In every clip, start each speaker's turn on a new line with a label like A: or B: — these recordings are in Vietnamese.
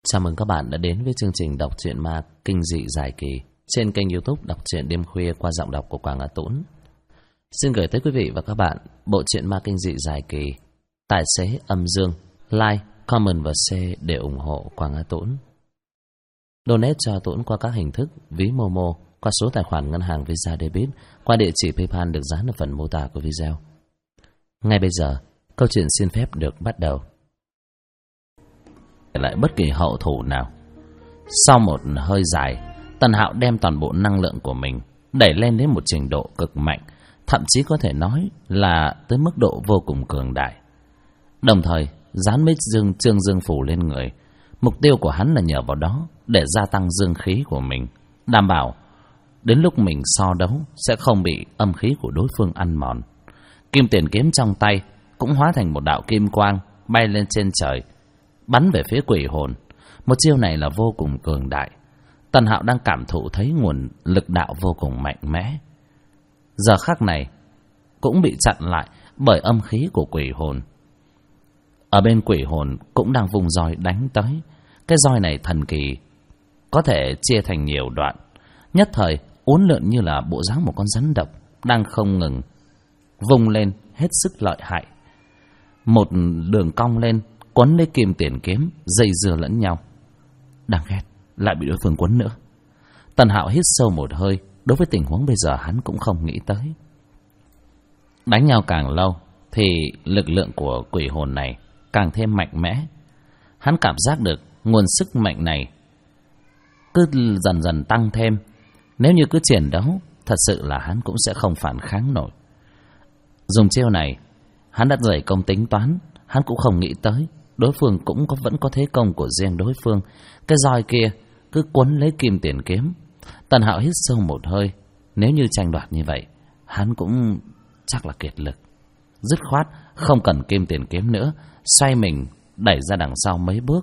A: Chào mừng các bạn đã đến với chương trình đọc truyện ma kinh dị dài kỳ trên kênh YouTube Đọc truyện đêm khuya qua giọng đọc của Quảng Á Tũng. Xin gửi tới quý vị và các bạn bộ truyện ma kinh dị dài kỳ Tài xế âm dương. Like, comment và share để ủng hộ Quảng Á Tũng. Donate cho Tũng qua các hình thức ví Momo, qua số tài khoản ngân hàng Visa Debit, qua địa chỉ PayPal được dán ở phần mô tả của video. Ngay bây giờ, câu chuyện xin phép được bắt đầu. Lại bất kỳ hậu thủ nào. Sau một hơi dài, Tần Hạo đem toàn bộ năng lượng của mình đẩy lên đến một trình độ cực mạnh, thậm chí có thể nói là tới mức độ vô cùng cường đại. Đồng thời dán mấy trương dương phủ lên người. Mục tiêu của hắn là nhờ vào đó để gia tăng dương khí của mình, đảm bảo đến lúc mình so đấu sẽ không bị âm khí của đối phương ăn mòn. Kim tiền kiếm trong tay cũng hóa thành một đạo kim quang bay lên trên trời, bắn về phía quỷ hồn. Một chiêu này là vô cùng cường đại. Tần Hạo đang cảm thụ thấy nguồn lực đạo vô cùng mạnh mẽ. Giờ khắc này cũng bị chặn lại bởi âm khí của quỷ hồn. Ở bên quỷ hồn cũng đang vùng roi đánh tới. Cái roi này thần kỳ, có thể chia thành nhiều đoạn, nhất thời uốn lượn như là bộ dáng một con rắn độc đang không ngừng vùng lên hết sức lợi hại. Một đường cong lên quấn lấy kim tiền kiếm, dây dưa lẫn nhau. Đáng ghét, lại bị đối phương quấn nữa. Tần Hạo hít sâu một hơi. Đối với tình huống bây giờ hắn cũng không nghĩ tới. Đánh nhau càng lâu thì lực lượng của quỷ hồn này càng thêm mạnh mẽ. Hắn cảm giác được nguồn sức mạnh này cứ dần dần tăng thêm. Nếu như cứ chiến đấu, thật sự là hắn cũng sẽ không phản kháng nổi. Dùng chiêu này, hắn đã dày công tính toán. Hắn cũng không nghĩ tới đối phương cũng vẫn có thế công của riêng đối phương. Cái roi kia cứ quấn lấy kim tiền kiếm. Tần Hạo hít sâu một hơi. Nếu như tranh đoạt như vậy, hắn cũng chắc là kiệt lực. Dứt khoát không cần kim tiền kiếm nữa, xoay mình đẩy ra đằng sau mấy bước.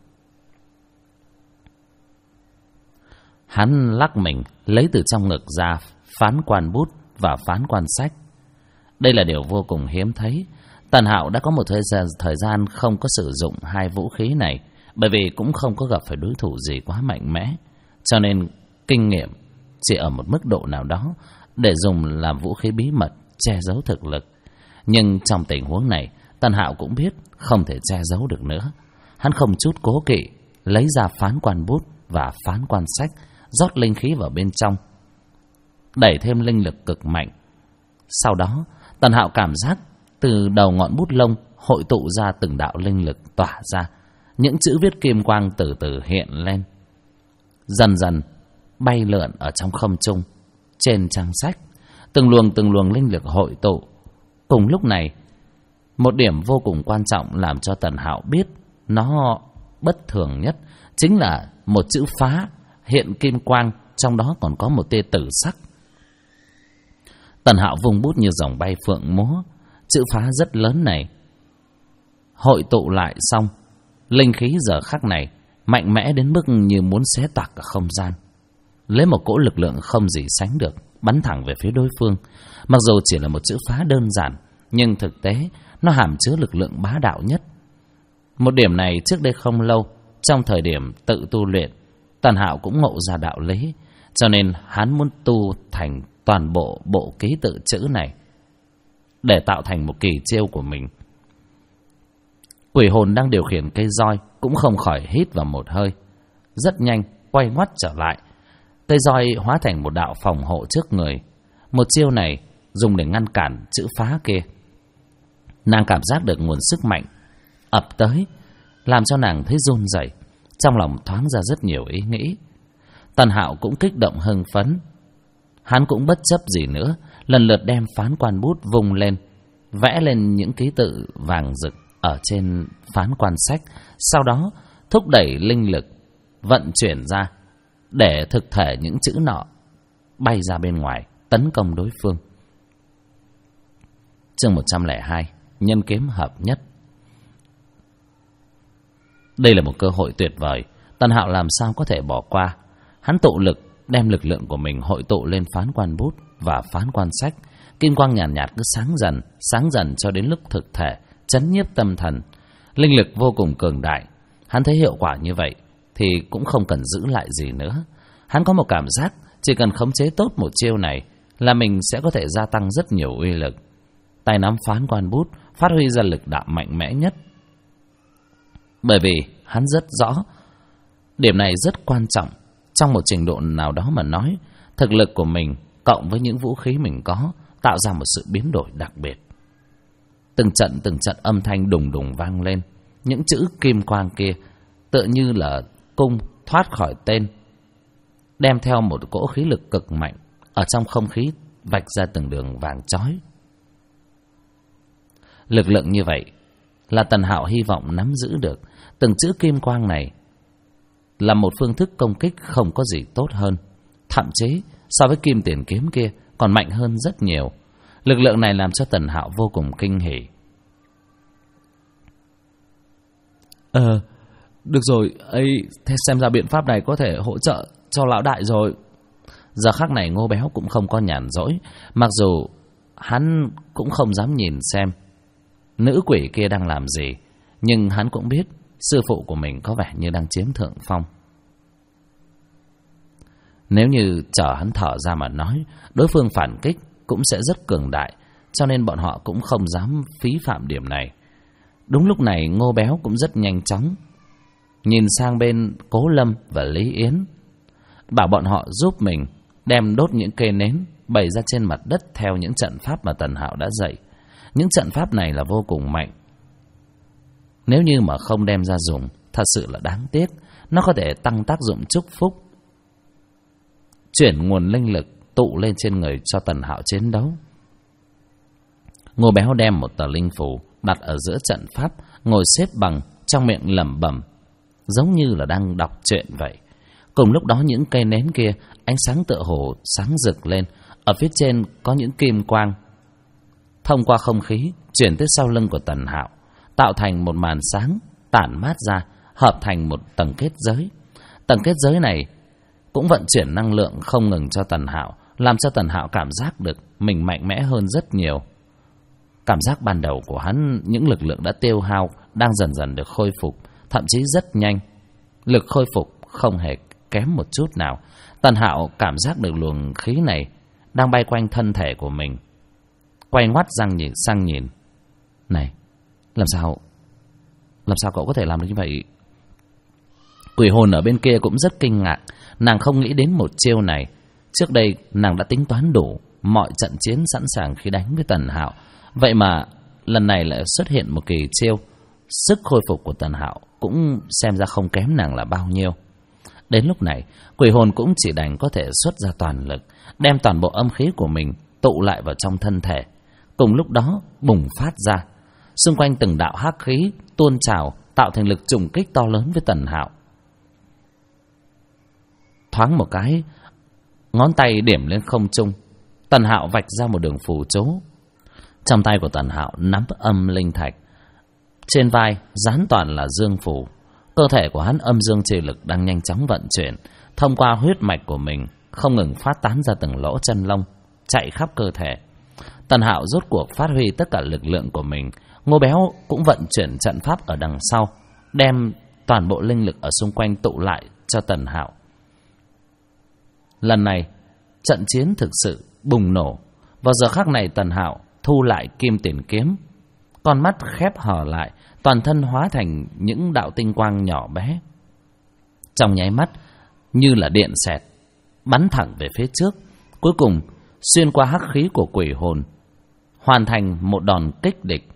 A: Hắn lắc mình lấy từ trong ngực ra phán quan bút và phán quan sách. Đây là điều vô cùng hiếm thấy. Tần Hạo đã có một thời gian không có sử dụng hai vũ khí này, bởi vì cũng không có gặp phải đối thủ gì quá mạnh mẽ, cho nên kinh nghiệm chỉ ở một mức độ nào đó để dùng làm vũ khí bí mật che giấu thực lực. Nhưng trong tình huống này, Tần Hạo cũng biết không thể che giấu được nữa. Hắn không chút cố kỵ lấy ra phán quan bút và phán quan sách, rót linh khí vào bên trong, đẩy thêm linh lực cực mạnh. Sau đó Tần Hạo cảm giác từ đầu ngọn bút lông hội tụ ra từng đạo linh lực tỏa ra. Những chữ viết kim quang từ từ hiện lên, dần dần bay lượn ở trong không trung. Trên trang sách, từng luồng linh lực hội tụ. Cùng lúc này, một điểm vô cùng quan trọng làm cho Tần Hạo biết nó bất thường nhất chính là một chữ phá hiện kim quang, trong đó còn có một tia tử sắc. Tần Hạo vung bút như dòng bay phượng múa. Chữ phá rất lớn này hội tụ lại xong, linh khí giờ khắc này mạnh mẽ đến mức như muốn xé toạc cả không gian, lấy một cỗ lực lượng không gì sánh được bắn thẳng về phía đối phương. Mặc dù chỉ là một chữ phá đơn giản, nhưng thực tế nó hàm chứa lực lượng bá đạo nhất. Một điểm này trước đây không lâu, trong thời điểm tự tu luyện, Tần Hạo cũng ngộ ra đạo lý, cho nên hắn muốn tu thành toàn bộ bộ ký tự chữ này để tạo thành một kỳ chiêu của mình. Quỷ hồn đang điều khiển cây roi cũng không khỏi hít vào một hơi. Rất nhanh quay ngoắt trở lại. Cây roi hóa thành một đạo phòng hộ trước người. Một chiêu này dùng để ngăn cản chữ phá kia. Nàng cảm giác được nguồn sức mạnh ập tới, làm cho nàng thấy run rẩy, trong lòng thoáng ra rất nhiều ý nghĩ. Tần Hạo cũng kích động hưng phấn. Hắn cũng bất chấp gì nữa, lần lượt đem phán quan bút vung lên, vẽ lên những ký tự vàng rực ở trên phán quan sách. Sau đó thúc đẩy linh lực vận chuyển ra để thực thể những chữ nọ bay ra bên ngoài, tấn công đối phương. Chương 102, nhân kiếm hợp nhất. Đây là một cơ hội tuyệt vời, Tần Hạo làm sao có thể bỏ qua. Hắn tụ lực, đem lực lượng của mình hội tụ lên phán quan bút và phán quan sách. Kim quang nhàn nhạt cứ sáng dần cho đến lúc thực thể chấn nhiếp tâm thần. Linh lực vô cùng cường đại. Hắn thấy hiệu quả như vậy, thì cũng không cần giữ lại gì nữa. Hắn có một cảm giác chỉ cần khống chế tốt một chiêu này là mình sẽ có thể gia tăng rất nhiều uy lực. Tay nắm phán quan bút phát huy ra lực đạo mạnh mẽ nhất. Bởi vì hắn rất rõ điểm này rất quan trọng. Trong một trình độ nào đó mà nói, thực lực của mình cộng với những vũ khí mình có tạo ra một sự biến đổi đặc biệt. Từng trận âm thanh đùng đùng vang lên. Những chữ kim quang kia tựa như là cung thoát khỏi tên, đem theo một cỗ khí lực cực mạnh, ở trong không khí vạch ra từng đường vàng chói. Lực lượng như vậy là Tần Hạo hy vọng nắm giữ được. Từng chữ kim quang này là một phương thức công kích không có gì tốt hơn, thậm chí so với kim tiền kiếm kia còn mạnh hơn rất nhiều. Lực lượng này làm cho Tần Hạo vô cùng kinh hỉ.
B: Được rồi, xem ra biện pháp này có thể hỗ trợ cho lão đại rồi.
A: Giờ khắc này Ngô Béo cũng không có nhàn rỗi. Mặc dù hắn cũng không dám nhìn xem nữ quỷ kia đang làm gì, nhưng hắn cũng biết sư phụ của mình có vẻ như đang chiếm thượng phong. Nếu như chờ hắn thở ra mà nói, đối phương phản kích cũng sẽ rất cường đại, cho nên bọn họ cũng không dám phí phạm điểm này. Đúng lúc này Ngô Béo cũng rất nhanh chóng nhìn sang bên Cố Lâm và Lý Yến, bảo bọn họ giúp mình đem đốt những cây nến bày ra trên mặt đất theo những trận pháp mà Tần Hạo đã dạy. Những trận pháp này là vô cùng mạnh. Nếu như mà không đem ra dùng, thật sự là đáng tiếc. Nó có thể tăng tác dụng chúc phúc, chuyển nguồn linh lực tụ lên trên người cho Tần Hạo chiến đấu. Ngô Béo đem một tờ linh phù đặt ở giữa trận pháp, ngồi xếp bằng, trong miệng lẩm bẩm giống như là đang đọc truyện vậy. Cùng lúc đó những cây nến kia ánh sáng tựa hồ sáng rực lên. Ở phía trên có những kim quang thông qua không khí chuyển tới sau lưng của Tần Hạo, tạo thành một màn sáng tản mát ra, hợp thành một tầng kết giới. Tầng kết giới này cũng vận chuyển năng lượng không ngừng cho Tần Hạo, làm cho Tần Hạo cảm giác được mình mạnh mẽ hơn rất nhiều. Cảm giác ban đầu của hắn, những lực lượng đã tiêu hao đang dần dần được khôi phục, thậm chí rất nhanh. Lực khôi phục không hề kém một chút nào. Tần Hạo cảm giác được luồng khí này đang bay quanh thân thể của mình. Quay ngoắt sang nhìn. Này, làm sao cậu có thể làm được như vậy? Quỷ hồn ở bên kia cũng rất kinh ngạc. Nàng không nghĩ đến một chiêu này. Trước đây nàng đã tính toán đủ mọi trận chiến sẵn sàng khi đánh với Tần Hạo. Vậy mà lần này lại xuất hiện một kỳ chiêu. Sức khôi phục của Tần Hạo cũng xem ra không kém nàng là bao nhiêu. Đến lúc này quỷ hồn cũng chỉ đành có thể xuất ra toàn lực, đem toàn bộ âm khí của mình tụ lại vào trong thân thể. Cùng lúc đó bùng phát ra, xung quanh từng đạo hắc khí tuôn trào, tạo thành lực trùng kích to lớn với Tần Hạo. Thoáng một cái, ngón tay điểm lên không trung, Tần Hạo vạch ra một đường phù chú. Trong tay của Tần Hạo nắm âm linh thạch, trên vai dán toàn là dương phù. Cơ thể của hắn âm dương chi lực đang nhanh chóng vận chuyển, thông qua huyết mạch của mình không ngừng phát tán ra từng lỗ chân lông, chạy khắp cơ thể. Tần Hạo rốt cuộc phát huy tất cả lực lượng của mình. Ngô Béo cũng vận chuyển trận pháp ở đằng sau, đem toàn bộ linh lực ở xung quanh tụ lại cho Tần Hạo. Lần này trận chiến thực sự bùng nổ. Vào giờ khắc này Tần Hạo thu lại kim tiền kiếm, con mắt khép hờ lại, toàn thân hóa thành những đạo tinh quang nhỏ bé. Trong nháy mắt như là điện xẹt, bắn thẳng về phía trước, cuối cùng xuyên qua hắc khí của quỷ hồn, hoàn thành một đòn kích địch.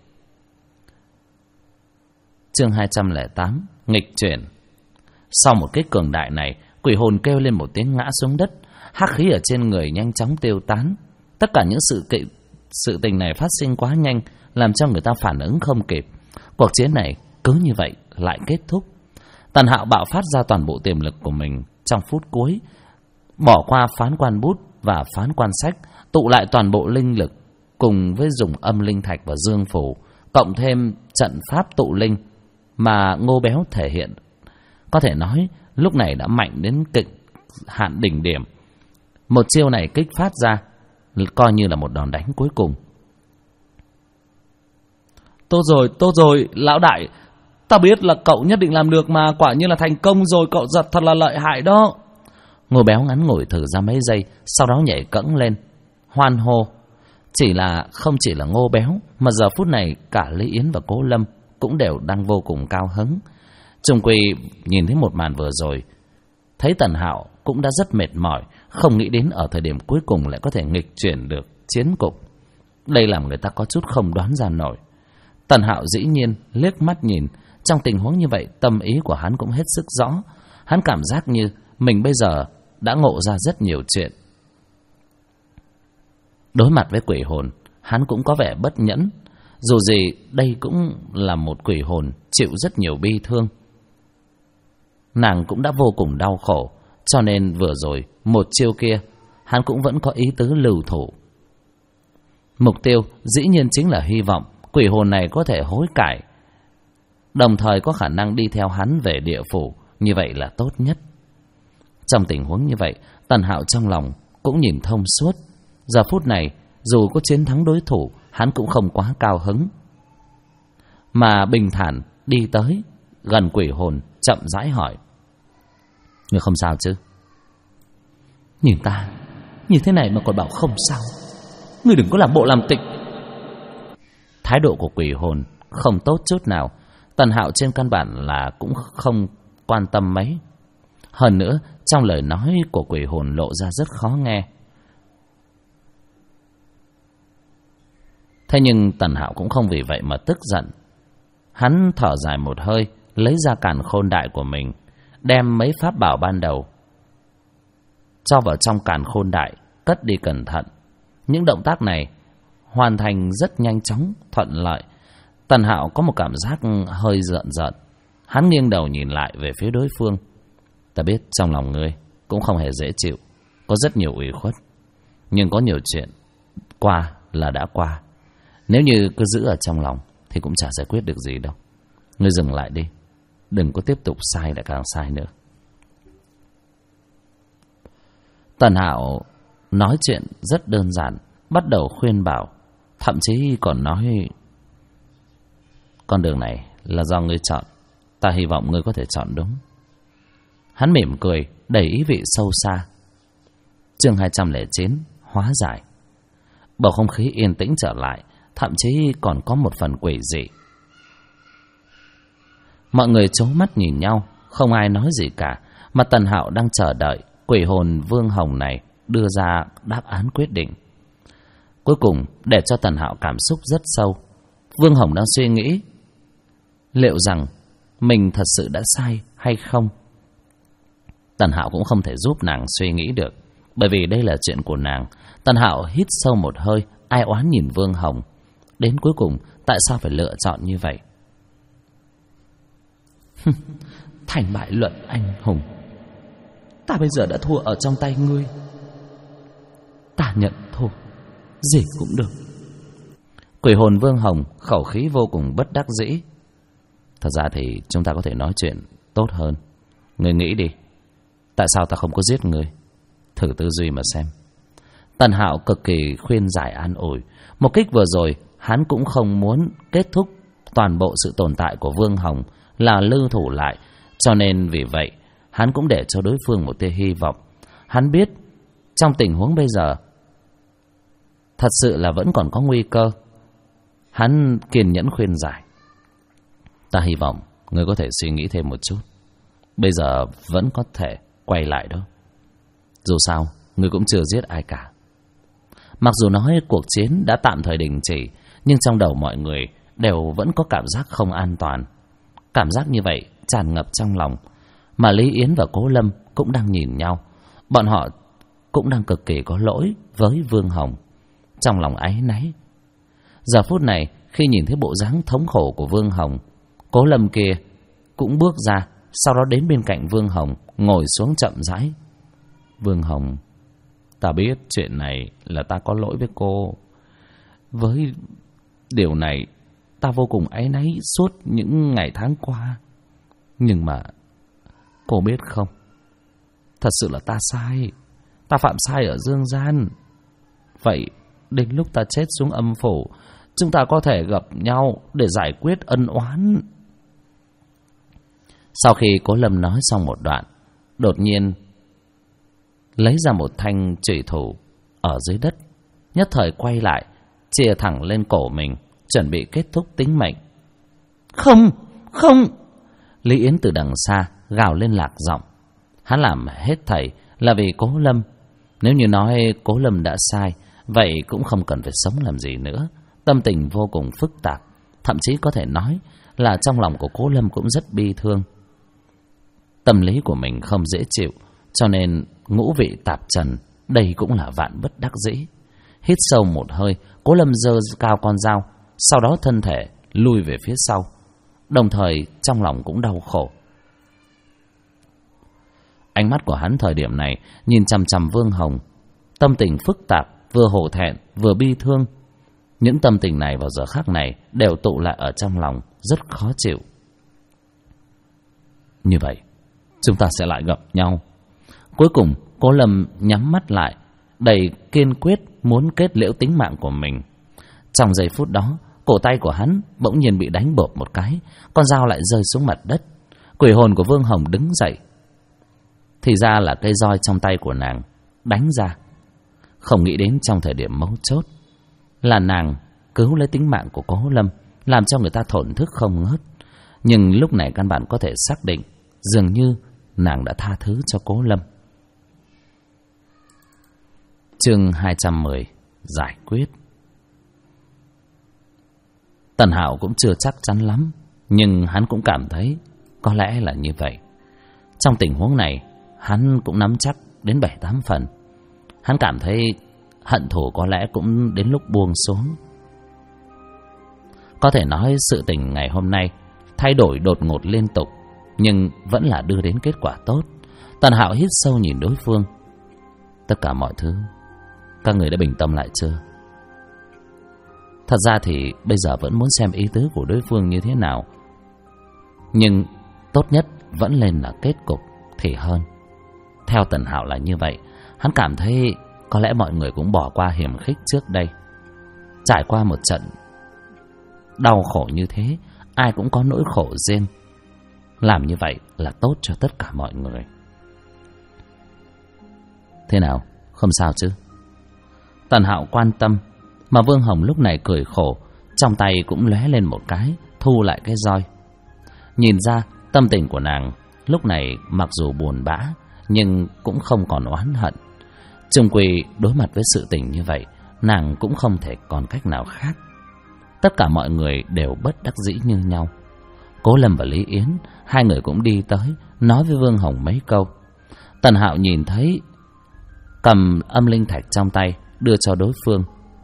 A: Chương 208: Nghịch chuyển. Sau một kích cường đại này, quỷ hồn kêu lên một tiếng ngã xuống đất, hắc khí ở trên người nhanh chóng tiêu tán. Tất cả những sự tình này phát sinh quá nhanh, làm cho người ta phản ứng không kịp. Cuộc chiến này cứ như vậy lại kết thúc. Tần Hạo bạo phát ra toàn bộ tiềm lực của mình trong phút cuối, bỏ qua phán quan bút và phán quan sách, tụ lại toàn bộ linh lực cùng với dùng âm linh thạch và dương phủ, cộng thêm trận pháp tụ linh mà Ngô Béo thể hiện. Có thể nói lúc này đã mạnh đến cực hạn đỉnh điểm. Một chiêu này kích phát ra coi như là một đòn đánh cuối cùng.
B: Tốt rồi, lão đại, Ta biết là cậu nhất định làm được mà, quả như là thành công rồi, cậu giật thật là lợi hại đó.
A: Ngô Béo ngắn ngủi thử ra mấy giây, sau đó nhảy cẫng lên, hoan hô. Không chỉ là Ngô Béo, mà giờ phút này cả Lý Yến và Cố Lâm cũng đều đang vô cùng cao hứng. Chung quy nhìn thấy một màn vừa rồi, thấy Tần Hạo cũng đã rất mệt mỏi, không nghĩ đến ở thời điểm cuối cùng lại có thể nghịch chuyển được chiến cục. Đây làm người ta có chút không đoán ra nổi. Tần Hạo dĩ nhiên liếc mắt nhìn, trong tình huống như vậy tâm ý của hắn cũng hết sức rõ. Hắn cảm giác như mình bây giờ đã ngộ ra rất nhiều chuyện. Đối mặt với quỷ hồn, hắn cũng có vẻ bất nhẫn. Dù gì đây cũng là một quỷ hồn chịu rất nhiều bi thương. Nàng cũng đã vô cùng đau khổ, cho nên vừa rồi một chiêu kia hắn cũng vẫn có ý tứ lưu thủ. Mục tiêu dĩ nhiên chính là hy vọng quỷ hồn này có thể hối cải, đồng thời có khả năng đi theo hắn về địa phủ, như vậy là tốt nhất. Trong tình huống như vậy, Tần Hạo trong lòng cũng nhìn thông suốt. Giờ phút này dù có chiến thắng đối thủ, hắn cũng không quá cao hứng, mà bình thản đi tới gần quỷ hồn, chậm rãi hỏi: "Ngươi không sao chứ?"
B: "Nhìn ta như thế này mà còn bảo không sao, ngươi đừng có làm bộ làm tịch."
A: Thái độ của quỷ hồn không tốt chút nào. Tần Hạo trên căn bản là cũng không quan tâm mấy. Hơn nữa trong lời nói của quỷ hồn lộ ra rất khó nghe. Thế nhưng Tần Hạo cũng không vì vậy mà tức giận. Hắn thở dài một hơi, lấy ra càn khôn đại của mình, đem mấy pháp bảo ban đầu cho vào trong càn khôn đại, cất đi cẩn thận. Những động tác này hoàn thành rất nhanh chóng, thuận lợi. Tần Hạo có một cảm giác hơi giận. Hắn nghiêng đầu nhìn lại về phía đối phương. "Ta biết trong lòng ngươi cũng không hề dễ chịu, có rất nhiều ủy khuất, nhưng có nhiều chuyện qua là đã qua. Nếu như cứ giữ ở trong lòng thì cũng chả giải quyết được gì đâu. Ngươi dừng lại đi, đừng có tiếp tục sai lại càng sai nữa." Tần Hạo nói chuyện rất đơn giản, bắt đầu khuyên bảo, thậm chí còn nói: "Con đường này là do ngươi chọn, ta hy vọng ngươi có thể chọn đúng." Hắn mỉm cười, đầy ý vị sâu xa. Chương 209 hóa giải. Bầu không khí yên tĩnh trở lại, thậm chí còn có một phần quỷ dị. Mọi người trố mắt nhìn nhau, không ai nói gì cả, mà Tần Hạo đang chờ đợi quỷ hồn Vương Hồng này đưa ra đáp án quyết định. Cuối cùng, để cho Tần Hạo cảm xúc rất sâu, Vương Hồng đang suy nghĩ liệu rằng mình thật sự đã sai hay không. Tần Hạo cũng không thể giúp nàng suy nghĩ được, bởi vì đây là chuyện của nàng. Tần Hạo hít sâu một hơi, ai oán nhìn Vương Hồng. Đến cuối cùng, tại sao phải lựa chọn như vậy?
B: Thành bại luận anh hùng, ta bây giờ đã thua ở trong tay ngươi. Ta nhận thua, gì cũng được.
A: Quỷ hồn Vương Hồng khẩu khí vô cùng bất đắc dĩ. Thật ra thì chúng ta có thể nói chuyện tốt hơn. Ngươi nghĩ đi, tại sao ta không có giết ngươi? Thử tư duy mà xem. Tần Hạo cực kỳ khuyên giải an ủi. Một kích vừa rồi, hắn cũng không muốn kết thúc toàn bộ sự tồn tại của Vương Hồng là lưu thủ lại, cho nên vì vậy hắn cũng để cho đối phương một tia hy vọng. Hắn biết trong tình huống bây giờ thật sự là vẫn còn có nguy cơ. Hắn kiên nhẫn khuyên giải: "Ta hy vọng ngươi có thể suy nghĩ thêm một chút. Bây giờ vẫn có thể quay lại đó. Dù sao ngươi cũng chưa giết ai cả." Mặc dù nói cuộc chiến đã tạm thời đình chỉ, nhưng trong đầu mọi người đều vẫn có cảm giác không an toàn. Cảm giác như vậy tràn ngập trong lòng. Mà Lý Yến và Cố Lâm cũng đang nhìn nhau. Bọn họ cũng đang cực kỳ có lỗi với Vương Hồng, trong lòng áy náy. Giờ phút này, khi nhìn thấy bộ dáng thống khổ của Vương Hồng, Cố Lâm kia cũng bước ra, sau đó đến bên cạnh Vương Hồng, ngồi xuống chậm rãi. "Vương Hồng, ta biết chuyện này là ta có lỗi với cô. Với điều này, ta vô cùng áy náy suốt những ngày tháng qua. Nhưng mà cô biết không, thật sự là ta sai. Ta phạm sai ở dương gian. Vậy đến lúc ta chết xuống âm phủ, chúng ta có thể gặp nhau để giải quyết ân oán." Sau khi Cố Lâm nói xong một đoạn, đột nhiên lấy ra một thanh chủy thủ ở dưới đất, nhất thời quay lại, chìa thẳng lên cổ mình, chuẩn bị kết thúc tính mệnh. Không, không! Lý Yến từ đằng xa gào lên lạc giọng. Hắn làm hết thảy là vì Cố Lâm. Nếu như nói Cố Lâm đã sai, vậy cũng không cần phải sống làm gì nữa. Tâm tình vô cùng phức tạp, thậm chí có thể nói là trong lòng của Cố Lâm cũng rất bi thương. Tâm lý của mình không dễ chịu, cho nên ngũ vị tạp trần, đây cũng là vạn bất đắc dĩ. Hít sâu một hơi, Cố Lâm giơ cao con dao, sau đó thân thể lùi về phía sau, đồng thời trong lòng cũng đau khổ. Ánh mắt của hắn thời điểm này nhìn chằm chằm Vương Hồng, tâm tình phức tạp, vừa hổ thẹn vừa bi thương. Những tâm tình này vào giờ khắc này đều tụ lại ở trong lòng, rất khó chịu. Như vậy chúng ta sẽ lại gặp nhau. Cuối cùng Cố Lâm nhắm mắt lại, đầy kiên quyết muốn kết liễu tính mạng của mình. Trong giây phút đó, cổ tay của hắn bỗng nhiên bị đánh bộp một cái, con dao lại rơi xuống mặt đất. Quỷ hồn của Vương Hồng đứng dậy. Thì ra là cây roi trong tay của nàng đánh ra. Không nghĩ đến trong thời điểm mấu chốt là nàng cứu lấy tính mạng của Cố Lâm, làm cho người ta thổn thức không ngớt. Nhưng lúc này căn bản có thể xác định dường như nàng đã tha thứ cho Cố Lâm. Chương 210 giải quyết. Tần Hạo cũng chưa chắc chắn lắm, nhưng hắn cũng cảm thấy có lẽ là như vậy. Trong tình huống này, hắn cũng nắm chắc đến 7-8 phần. Hắn cảm thấy hận thù có lẽ cũng đến lúc buông xuống. Có thể nói sự tình ngày hôm nay thay đổi đột ngột liên tục, nhưng vẫn là đưa đến kết quả tốt. Tần Hạo hít sâu nhìn đối phương. Tất cả mọi thứ các người đã bình tâm lại chưa? Thật ra thì bây giờ vẫn muốn xem ý tứ của đối phương như thế nào, nhưng tốt nhất vẫn lên là kết cục thì hơn. Theo Tần Hạo là như vậy. Hắn cảm thấy có lẽ mọi người cũng bỏ qua hiểm khích trước đây. Trải qua một trận đau khổ như thế, ai cũng có nỗi khổ riêng. Làm như vậy là tốt cho tất cả mọi người. Thế nào, không sao chứ? Tần Hạo quan tâm, mà Vương Hồng lúc này cười khổ, trong tay cũng lóe lên một cái, thu lại cái roi. Nhìn ra tâm tình của nàng lúc này mặc dù buồn bã, nhưng cũng không còn oán hận. Chung quy đối mặt với sự tình như vậy, nàng cũng không thể còn cách nào khác. Tất cả mọi người đều bất đắc dĩ như nhau. Cố Lâm và Lý Yến, hai người cũng đi tới, nói với Vương Hồng mấy câu. Tần Hạo nhìn thấy, cầm âm linh thạch trong tay, đưa cho đối phương.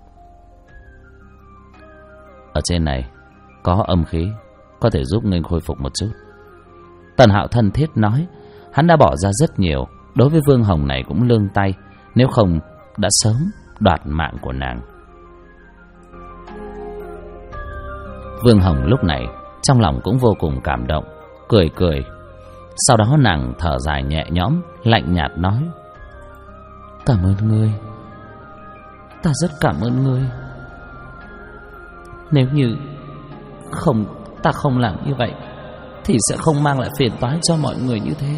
A: Ở trên này có âm khí, có thể giúp ngươi khôi phục một chút. Tần Hạo thân thiết nói. Hắn đã bỏ ra rất nhiều, đối với Vương Hồng này cũng lương tay, nếu không đã sớm đoạt mạng của nàng. Vương Hồng lúc này trong lòng cũng vô cùng cảm động, cười cười. Sau đó nàng thở dài nhẹ nhõm, lạnh nhạt nói: Cảm ơn ngươi, ta rất cảm ơn ngươi. Nếu như ta không làm như vậy thì sẽ không mang lại phiền toái cho mọi người như thế.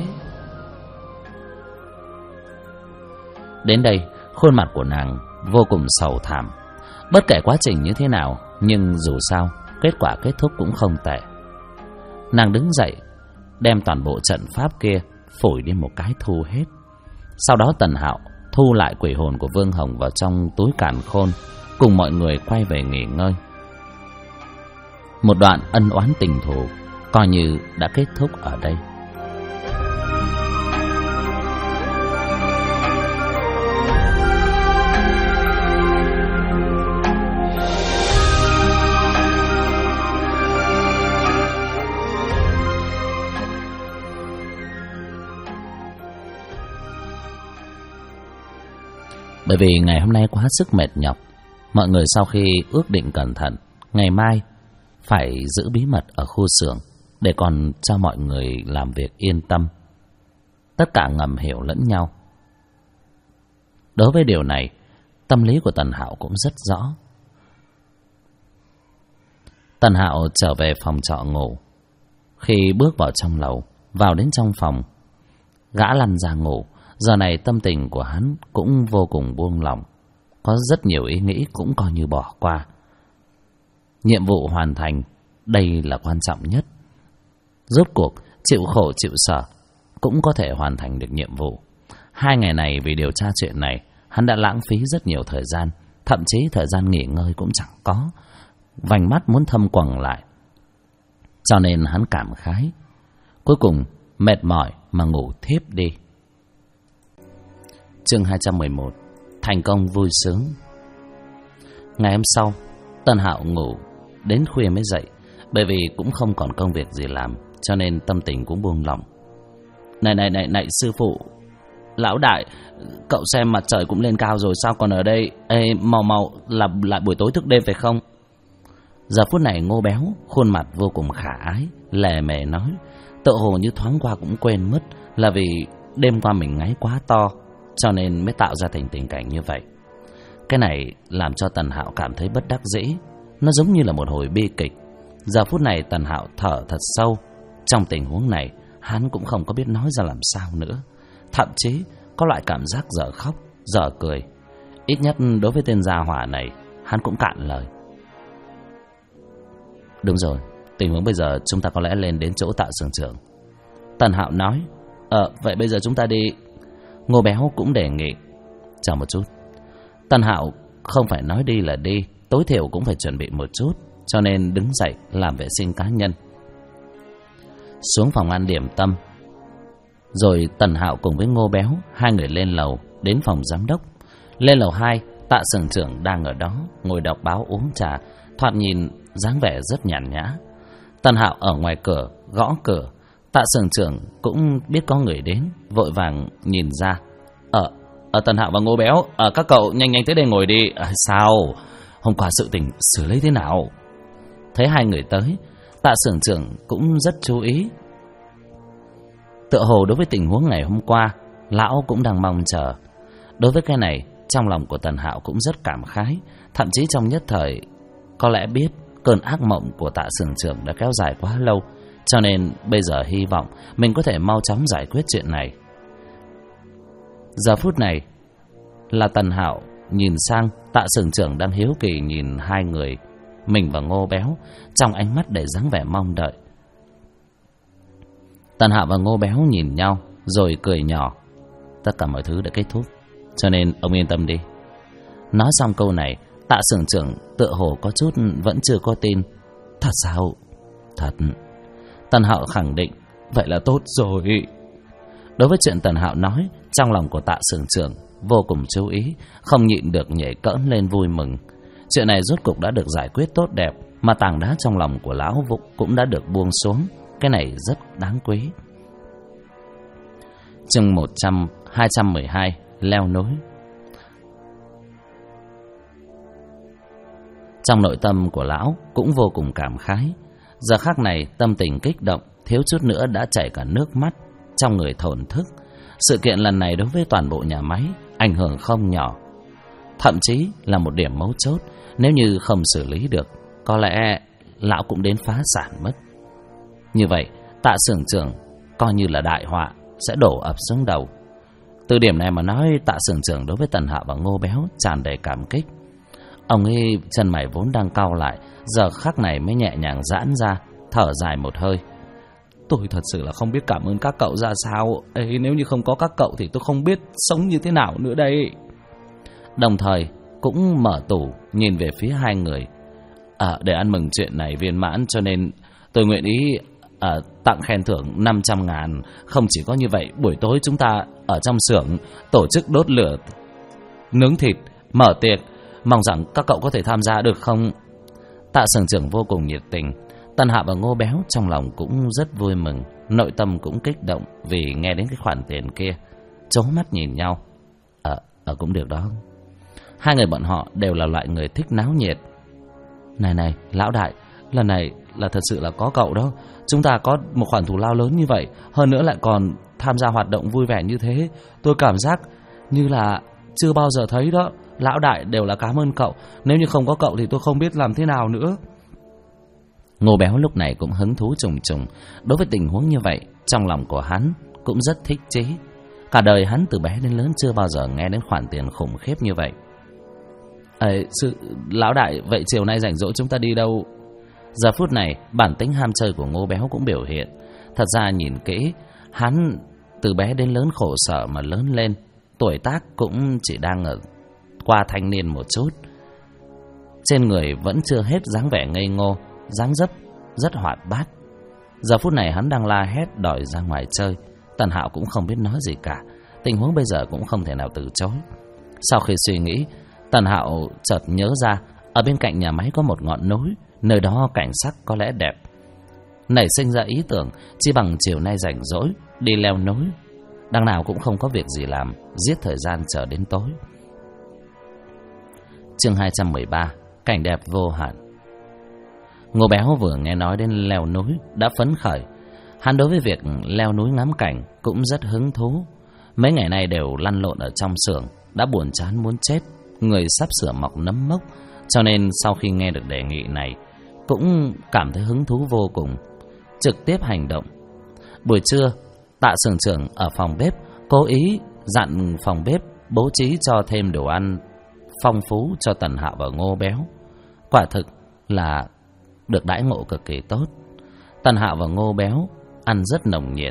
A: Đến đây, khuôn mặt của nàng vô cùng sầu thảm. Bất kể quá trình như thế nào, nhưng dù sao kết quả kết thúc cũng không tệ. Nàng đứng dậy, đem toàn bộ trận pháp kia phủi đi một cái, thu hết. Sau đó Tần Hạo thu lại quỷ hồn của Vương Hồng vào trong túi càn khôn, cùng mọi người quay về nghỉ ngơi. Một đoạn ân oán tình thù coi như đã kết thúc ở đây. Bởi vì ngày hôm nay quá sức mệt nhọc, mọi người sau khi ước định cẩn thận, ngày mai phải giữ bí mật ở khu xưởng để còn cho mọi người làm việc yên tâm. Tất cả ngầm hiểu lẫn nhau. Đối với điều này, tâm lý của Tần Hạo cũng rất rõ. Tần Hạo trở về phòng trọ ngủ. Khi bước vào trong lầu, vào đến trong phòng. Gã lăn ra ngủ. Giờ này tâm tình của hắn cũng vô cùng buông lỏng. Có rất nhiều ý nghĩ cũng coi như bỏ qua. Nhiệm vụ hoàn thành, đây là quan trọng nhất. Rốt cuộc chịu khổ chịu sở cũng có thể hoàn thành được nhiệm vụ. 2 ngày này vì điều tra chuyện này, hắn đã lãng phí rất nhiều thời gian, thậm chí thời gian nghỉ ngơi cũng chẳng có. Vành mắt muốn thâm quầng lại, cho nên hắn cảm khái. Cuối cùng mệt mỏi mà ngủ thiếp đi. Chương 211. Thành công vui sướng. Ngày hôm sau, Tân Hạo ngủ đến khuya mới dậy, bởi vì cũng không còn công việc gì làm, cho nên tâm tình cũng buông lỏng. Này sư phụ, lão đại, cậu xem mặt trời cũng lên cao rồi sao còn ở đây? Ê, mau là lại buổi tối thức đêm phải không? Giờ phút này Ngô Béo khuôn mặt vô cùng khả ái, lè mè nói, tựa hồ như thoáng qua cũng quên mất là vì đêm qua mình ngáy quá to, cho nên mới tạo ra thành tình cảnh như vậy. Cái này làm cho Tần Hạo cảm thấy bất đắc dĩ. Nó giống như là một hồi bi kịch. Giờ phút này Tần Hạo thở thật sâu. Trong tình huống này, hắn cũng không có biết nói ra làm sao nữa. Thậm chí có loại cảm giác dở khóc, dở cười. Ít nhất đối với tên gia hỏa này, hắn cũng cạn lời. Đúng rồi, tình huống bây giờ chúng ta có lẽ lên đến chỗ Tạ Sưởng Trưởng. Tần Hạo nói. Vậy bây giờ chúng ta đi. Ngô Béo cũng đề nghị. Chờ một chút. Tần Hạo không phải nói đi là đi, tối thiểu cũng phải chuẩn bị một chút, cho nên đứng dậy làm vệ sinh cá nhân. Xuống phòng ăn điểm tâm. Rồi Tần Hạo cùng với Ngô Béo, 2 người lên lầu đến phòng giám đốc. Lên lầu 2, Tạ Sưởng Trưởng đang ở đó ngồi đọc báo uống trà, thoạt nhìn dáng vẻ rất nhàn nhã. Tần Hạo ở ngoài cửa gõ cửa. Tạ Sưởng Trưởng cũng biết có người đến, vội vàng nhìn ra. Tần Hạo và Ngô Béo, các cậu nhanh tới đây ngồi đi. Sao? Hôm qua sự tình xử lý thế nào? Thấy 2 người tới, Tạ Sưởng Trưởng cũng rất chú ý. Tựa hồ đối với tình huống ngày hôm qua, lão cũng đang mong chờ. Đối với cái này, trong lòng của Tần Hạo cũng rất cảm khái. Thậm chí trong nhất thời, có lẽ biết cơn ác mộng của Tạ Sưởng Trưởng đã kéo dài quá lâu, cho nên bây giờ hy vọng mình có thể mau chóng giải quyết chuyện này. Giờ phút này là Tần Hạo nhìn sang Tạ Sưởng Trưởng đang hiếu kỳ nhìn 2 người, mình và Ngô Béo, trong ánh mắt đầy dáng vẻ mong đợi. Tần Hạo và Ngô Béo nhìn nhau rồi cười nhỏ. Tất cả mọi thứ đã kết thúc, cho nên ông yên tâm đi. Nói xong câu này, Tạ Sưởng Trưởng tựa hồ có chút vẫn chưa có tin. Thật sao? Thật. Tần Hạo khẳng định. Vậy là tốt rồi. Đối với chuyện Tần Hạo nói, trong lòng của Tạ Sưởng Trưởng vô cùng chú ý, không nhịn được nhảy cẫng lên vui mừng. Chuyện này rốt cục đã được giải quyết tốt đẹp, mà tảng đá trong lòng của lão Vụng cũng đã được buông xuống. Cái này rất đáng quý. Chương 212 leo núi. Trong nội tâm của lão cũng vô cùng cảm khái. Giờ khắc này tâm tình kích động, thiếu chút nữa đã chảy cả nước mắt, trong người thổn thức. Sự kiện lần này đối với toàn bộ nhà máy ảnh hưởng không nhỏ, thậm chí là một điểm mấu chốt. Nếu như không xử lý được, có lẽ lão cũng đến phá sản mất. Như vậy Tạ Sưởng Trưởng coi như là đại họa sẽ đổ ập xuống đầu. Từ điểm này mà nói, Tạ Sưởng Trưởng đối với Tần Hạo và Ngô Béo tràn đầy cảm kích. Ông ấy chân mày vốn đang cau lại, giờ khắc này mới nhẹ nhàng giãn ra, thở dài một hơi. Tôi thật sự là không biết cảm ơn các cậu ra sao. Nếu như không có các cậu thì tôi không biết sống như thế nào nữa đây. Đồng thời cũng mở tủ nhìn về phía 2 người. Để ăn mừng chuyện này viên mãn, cho nên tôi nguyện ý tặng khen thưởng 500.000. Không chỉ có như vậy, buổi tối chúng ta ở trong xưởng tổ chức đốt lửa, nướng thịt, mở tiệc. Mong rằng các cậu có thể tham gia được không? Tạ Sưởng Trưởng vô cùng nhiệt tình. Tần Hạo và Ngô Béo trong lòng cũng rất vui mừng, nội tâm cũng kích động vì nghe đến cái khoản tiền kia, chố mắt nhìn nhau. Cũng được đó. 2 người bọn họ đều là loại người thích náo nhiệt. Này lão đại, lần này là thật sự là có cậu đó. Chúng ta có một khoản thù lao lớn như vậy, hơn nữa lại còn tham gia hoạt động vui vẻ như thế, tôi cảm giác như là chưa bao giờ thấy đó. Lão đại đều là cảm ơn cậu, nếu như không có cậu thì tôi không biết làm thế nào nữa. Ngô Béo lúc này cũng hứng thú trùng trùng. Đối với tình huống như vậy, trong lòng của hắn cũng rất thích chí. Cả đời hắn từ bé đến lớn chưa bao giờ nghe đến khoản tiền khủng khiếp như vậy. Lão đại, vậy chiều nay rảnh rỗi chúng ta đi đâu? Giờ phút này bản tính ham chơi của Ngô Béo cũng biểu hiện. Thật ra nhìn kỹ, hắn từ bé đến lớn khổ sở mà lớn lên, tuổi tác cũng chỉ đang ở qua thanh niên một chút. Trên người vẫn chưa hết dáng vẻ ngây ngô, dáng dấp rất hoạt bát. Giờ phút này hắn đang la hét đòi ra ngoài chơi. Tần Hạo cũng không biết nói gì cả. Tình huống bây giờ cũng không thể nào từ chối. Sau khi suy nghĩ, Tần Hạo chợt nhớ ra ở bên cạnh nhà máy có một ngọn núi, nơi đó cảnh sắc có lẽ đẹp. Nảy sinh ra ý tưởng chỉ bằng chiều nay rảnh rỗi đi leo núi, đằng nào cũng không có việc gì làm, giết thời gian chờ đến tối. Chương 213: Cảnh đẹp vô hạn. Ngô Béo vừa nghe nói đến leo núi đã phấn khởi. Hắn đối với việc leo núi ngắm cảnh cũng rất hứng thú. Mấy ngày nay đều lăn lộn ở trong xưởng, đã buồn chán muốn chết, người sắp sửa mọc nấm mốc, cho nên sau khi nghe được đề nghị này cũng cảm thấy hứng thú vô cùng, trực tiếp hành động. Buổi trưa, Tạ xưởng trưởng ở phòng bếp cố ý dặn phòng bếp bố trí cho thêm đồ ăn phong phú cho Tần Hạo và Ngô Béo. Quả thực là được đãi ngộ cực kỳ tốt. Tần Hạo và Ngô Béo ăn rất nồng nhiệt,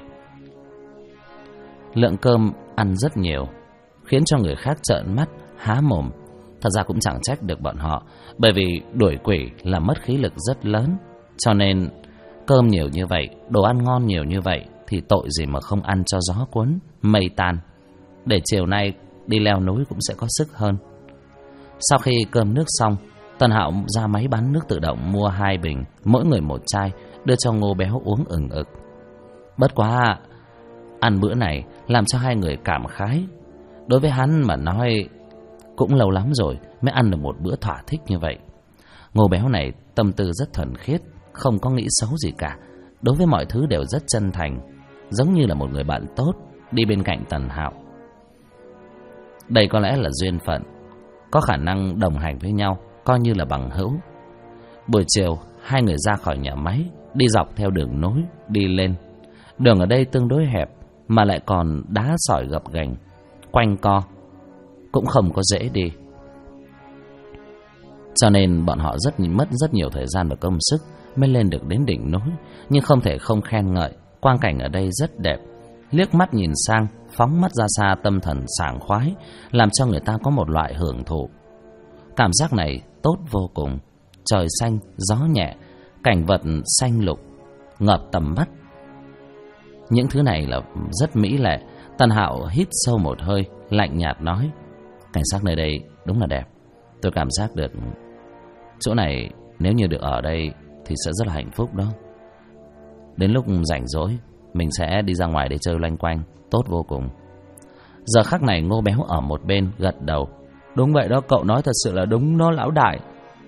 A: lượng cơm ăn rất nhiều, khiến cho người khác trợn mắt há mồm. Thật ra cũng chẳng trách được bọn họ, bởi vì đuổi quỷ là mất khí lực rất lớn. Cho nên cơm nhiều như vậy, đồ ăn ngon nhiều như vậy, thì tội gì mà không ăn cho gió cuốn mây tan, để chiều nay đi leo núi cũng sẽ có sức hơn. Sau khi cơm nước xong, Tần Hạo ra máy bán nước tự động mua 2 bình, mỗi người 1 chai, đưa cho Ngô Béo uống ừng ực. Bất quá ăn bữa này làm cho hai người cảm khái. Đối với hắn mà nói, cũng lâu lắm rồi mới ăn được một bữa thỏa thích như vậy. Ngô Béo này tâm tư rất thuần khiết, không có nghĩ xấu gì cả, đối với mọi thứ đều rất chân thành, giống như là một người bạn tốt đi bên cạnh Tần Hạo. Đây có lẽ là duyên phận, có khả năng đồng hành với nhau, coi như là bằng hữu. Buổi chiều, hai người ra khỏi nhà máy, đi dọc theo đường núi, đi lên. Đường ở đây tương đối hẹp, mà lại còn đá sỏi gập ghềnh, quanh co, cũng không có dễ đi. Cho nên bọn họ mất rất nhiều thời gian và công sức mới lên được đến đỉnh núi. Nhưng không thể không khen ngợi, quang cảnh ở đây rất đẹp. Liếc mắt nhìn sang, phóng mắt ra xa, tâm thần sảng khoái, làm cho người ta có một loại hưởng thụ. Cảm giác này tốt vô cùng. Trời xanh, gió nhẹ, cảnh vật xanh lục, ngập tầm mắt. Những thứ này là rất mỹ lệ. Tần Hạo hít sâu một hơi, lạnh nhạt nói: cảnh sắc nơi đây đúng là đẹp. Tôi cảm giác được chỗ này nếu như được ở đây thì sẽ rất là hạnh phúc đó. Đến lúc rảnh rỗi mình sẽ đi ra ngoài để chơi loanh quanh, tốt vô cùng. Giờ khắc này Ngô Béo ở một bên gật đầu: đúng vậy đó, cậu nói thật sự là đúng đó lão đại.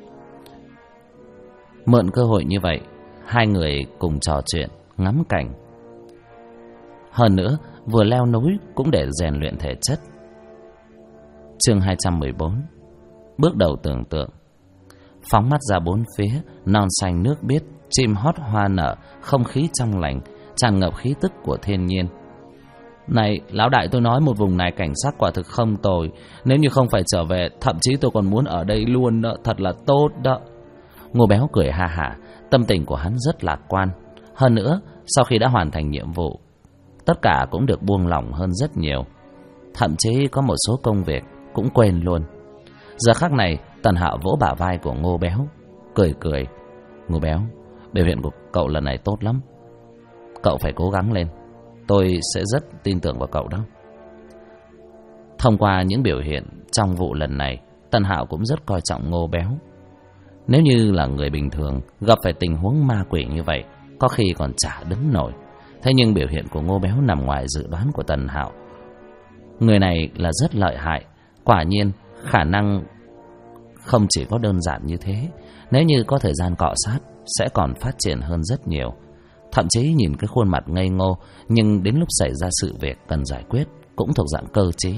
A: Mượn cơ hội như vậy, hai người cùng trò chuyện, ngắm cảnh. Hơn nữa, vừa leo núi cũng để rèn luyện thể chất. Chương 214: Bước đầu tưởng tượng. Phóng mắt ra bốn phía, non xanh nước biếc, chim hót hoa nở, không khí trong lành, tràn ngập khí tức của thiên nhiên. Này, lão đại, tôi nói một vùng này cảnh sắc quả thực không tồi. Nếu như không phải trở về, thậm chí tôi còn muốn ở đây luôn đó, thật là tốt đó. Ngô Béo cười ha hả, tâm tình của hắn rất lạc quan. Hơn nữa, sau khi đã hoàn thành nhiệm vụ, tất cả cũng được buông lỏng hơn rất nhiều. Thậm chí có một số công việc cũng quên luôn. Giờ khắc này, Tần Hạo vỗ bả vai của Ngô Béo, cười cười: Ngô Béo, biểu hiện của cậu lần này tốt lắm, cậu phải cố gắng lên, tôi sẽ rất tin tưởng vào cậu đó. Thông qua những biểu hiện trong vụ lần này, Tần Hạo cũng rất coi trọng Ngô Béo. Nếu như là người bình thường gặp phải tình huống ma quỷ như vậy, có khi còn chả đứng nổi. Thế nhưng biểu hiện của Ngô Béo nằm ngoài dự đoán của Tần Hạo. Người này là rất lợi hại. Quả nhiên khả năng không chỉ có đơn giản như thế. Nếu như có thời gian cọ sát, sẽ còn phát triển hơn rất nhiều. Thậm chí nhìn cái khuôn mặt ngây ngô, nhưng đến lúc xảy ra sự việc cần giải quyết cũng thuộc dạng cơ trí.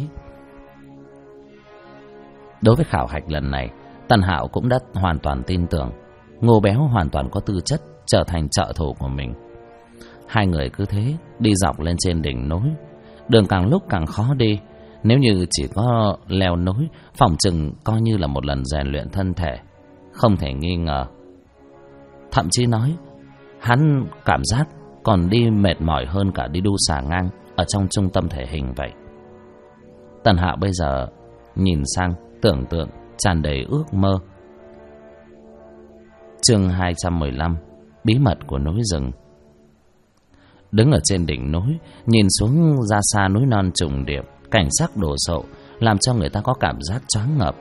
A: Đối với khảo hạch lần này, Tần Hạo cũng đã hoàn toàn tin tưởng Ngô Béo hoàn toàn có tư chất trở thành trợ thủ của mình. Hai người cứ thế đi dọc lên trên đỉnh núi. Đường càng lúc càng khó đi. Nếu như chỉ có leo núi, phỏng chừng coi như là một lần rèn luyện thân thể, không thể nghi ngờ. Thậm chí nói, hắn cảm giác còn đi mệt mỏi hơn cả đi đu xà ngang ở trong trung tâm thể hình vậy. Tần Hạo bây giờ nhìn sang, tưởng tượng tràn đầy ước mơ. Chương 215: Bí mật của núi rừng. Đứng ở trên đỉnh núi, nhìn xuống ra xa núi non trùng điệp, cảnh sắc đồ sộ, làm cho người ta có cảm giác choáng ngợp.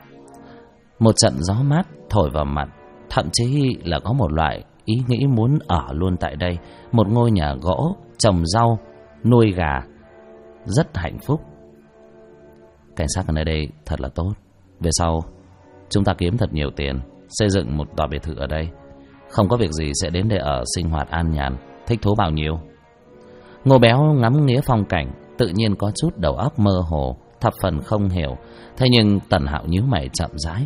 A: Một trận gió mát thổi vào mặt, thậm chí là có một loại ý nghĩ muốn ở luôn tại đây, một ngôi nhà gỗ, trồng rau, nuôi gà, rất hạnh phúc. Cảnh sát ở nơi đây thật là tốt. Về sau chúng ta kiếm thật nhiều tiền, xây dựng một tòa biệt thự ở đây, không có việc gì sẽ đến đây ở sinh hoạt an nhàn, thích thú bao nhiêu. Ngô Béo ngắm nghía phong cảnh, tự nhiên có chút đầu óc mơ hồ, thập phần không hiểu. Thế nhưng Tần Hạo nhíu mày chậm rãi.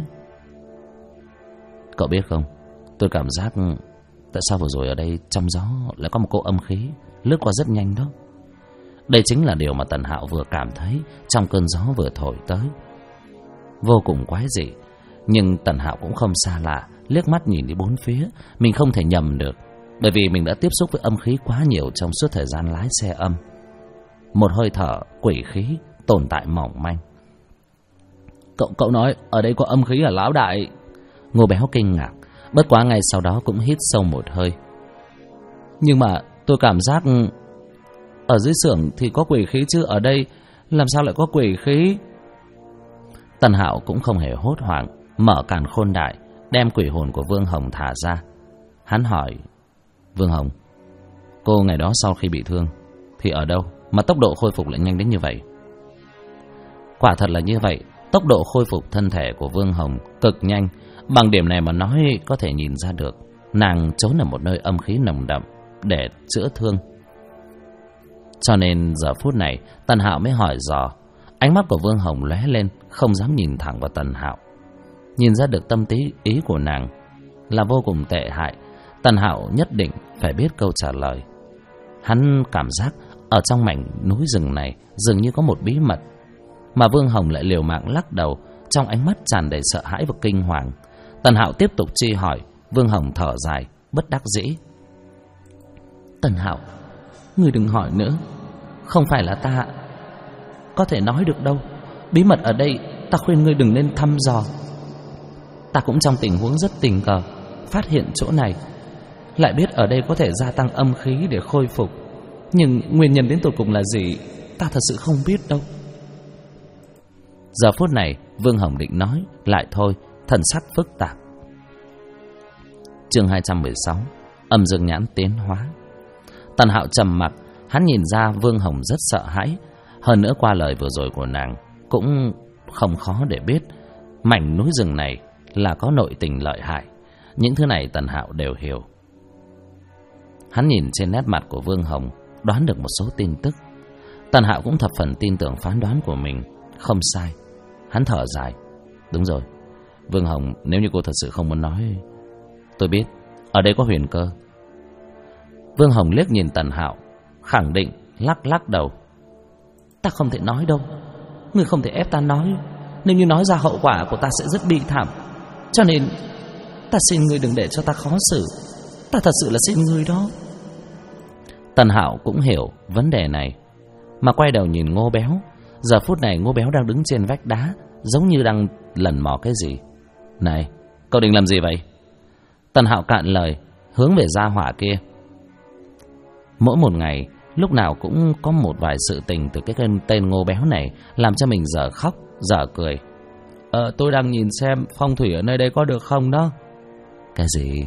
A: Cậu biết không, tôi cảm giác tại sao vừa rồi ở đây trong gió lại có một cỗ âm khí lướt qua rất nhanh đó. Đây chính là điều mà Tần Hạo vừa cảm thấy trong cơn gió vừa thổi tới. Vô cùng quái dị, nhưng Tần Hạo cũng không xa lạ, liếc mắt nhìn đi bốn phía, mình không thể nhầm được, bởi vì mình đã tiếp xúc với âm khí quá nhiều trong suốt thời gian lái xe âm. Một hơi thở quỷ khí tồn tại mỏng manh. Cậu nói ở đây có âm khí à lão đại? Ngô Béo kinh ngạc, bất quá ngay sau đó cũng hít sâu một hơi. Nhưng mà tôi cảm giác ở dưới xưởng thì có quỷ khí chứ ở đây làm sao lại có quỷ khí? Tần Hạo cũng không hề hốt hoảng, mở càn khôn đại, đem quỷ hồn của Vương Hồng thả ra. Hắn hỏi, Vương Hồng, cô ngày đó sau khi bị thương thì ở đâu mà tốc độ khôi phục lại nhanh đến như vậy? Quả thật là như vậy, tốc độ khôi phục thân thể của Vương Hồng cực nhanh. Bằng điểm này mà nói có thể nhìn ra được nàng trốn ở một nơi âm khí nồng đậm để chữa thương. Cho nên giờ phút này Tần Hạo mới hỏi dò. Ánh mắt của Vương Hồng lóe lên, không dám nhìn thẳng vào Tần Hạo. Nhìn ra được tâm ý của nàng là vô cùng tệ hại. Tần Hạo nhất định phải biết câu trả lời. Hắn cảm giác ở trong mảnh núi rừng này dường như có một bí mật, mà Vương Hồng lại liều mạng lắc đầu, trong ánh mắt tràn đầy sợ hãi và kinh hoàng. Tần Hạo tiếp tục truy hỏi. Vương Hồng thở dài bất đắc dĩ. Tần Hạo, ngươi đừng hỏi nữa, không phải là ta có thể nói được đâu. Bí mật ở đây ta khuyên ngươi đừng nên thăm dò. Ta cũng trong tình huống rất tình cờ phát hiện chỗ này, lại biết ở đây có thể gia tăng âm khí để khôi phục, nhưng nguyên nhân đến tột cùng là gì ta thật sự không biết đâu. Giờ phút này Vương Hồng định nói lại thôi, thần sắc phức tạp. Chương 216: Âm dương nhãn tiến hóa. Tần Hạo trầm mặc, hắn nhìn ra Vương Hồng rất sợ hãi. Hơn nữa qua lời vừa rồi của nàng cũng không khó để biết mảnh núi rừng này là có nội tình lợi hại. Những thứ này Tần Hạo đều hiểu. Hắn nhìn trên nét mặt của Vương Hồng, đoán được một số tin tức. Tần Hạo cũng thập phần tin tưởng phán đoán của mình, không sai. Hắn thở dài. Đúng rồi, Vương Hồng, nếu như cô thật sự không muốn nói, tôi biết ở đây có huyền cơ. Vương Hồng liếc nhìn Tần Hạo, khẳng định lắc đầu. Ta không thể nói đâu, ngươi không thể ép ta nói. Nếu như nói ra hậu quả của ta sẽ rất bi thảm, cho nên ta xin ngươi đừng để cho ta khó xử. Ta thật sự là xin ngươi đó. Tần Hạo cũng hiểu vấn đề này, mà quay đầu nhìn Ngô Béo. Giờ phút này Ngô Béo đang đứng trên vách đá, giống như đang lần mò cái gì. Này, cậu định làm gì vậy? Tần Hạo cạn lời, hướng về gia hỏa kia. Mỗi một ngày, lúc nào cũng có một vài sự tình từ cái tên Ngô Béo này làm cho mình dở khóc dở cười. Tôi đang nhìn xem phong thủy ở nơi đây có được không đó. Cái gì?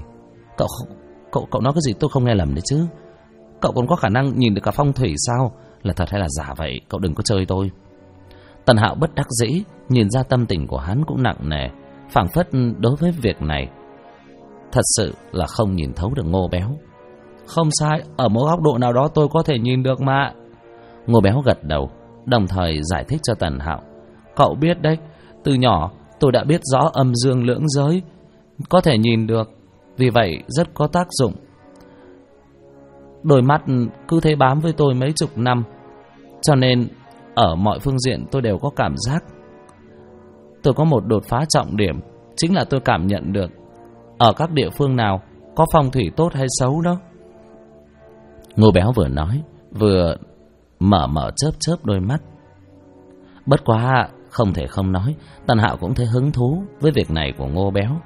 A: Cậu nói cái gì tôi không nghe lầm đấy chứ? Cậu còn có khả năng nhìn được cả phong thủy sao? Là thật hay là giả vậy? Cậu đừng có chơi tôi. Tần Hạo bất đắc dĩ, nhìn ra tâm tình của hắn cũng nặng nề, phảng phất đối với việc này thật sự là không nhìn thấu được Ngô Béo. Không sai, ở một góc độ nào đó tôi có thể nhìn được mà. Ngô Béo gật đầu, đồng thời giải thích cho Tần Hạo. Cậu biết đấy, từ nhỏ tôi đã biết rõ âm dương lưỡng giới, có thể nhìn được, vì vậy rất có tác dụng.
B: Đôi mắt cứ thế bám với tôi mấy chục năm, cho nên ở mọi phương diện tôi đều có cảm giác. Tôi có một đột phá trọng điểm, chính là tôi cảm nhận được ở các địa phương nào có phong thủy tốt hay xấu đó.
A: Ngô Béo vừa nói vừa mở chớp đôi mắt. Bất quá không thể không nói, Tần Hạo cũng thấy hứng thú với việc này của Ngô Béo.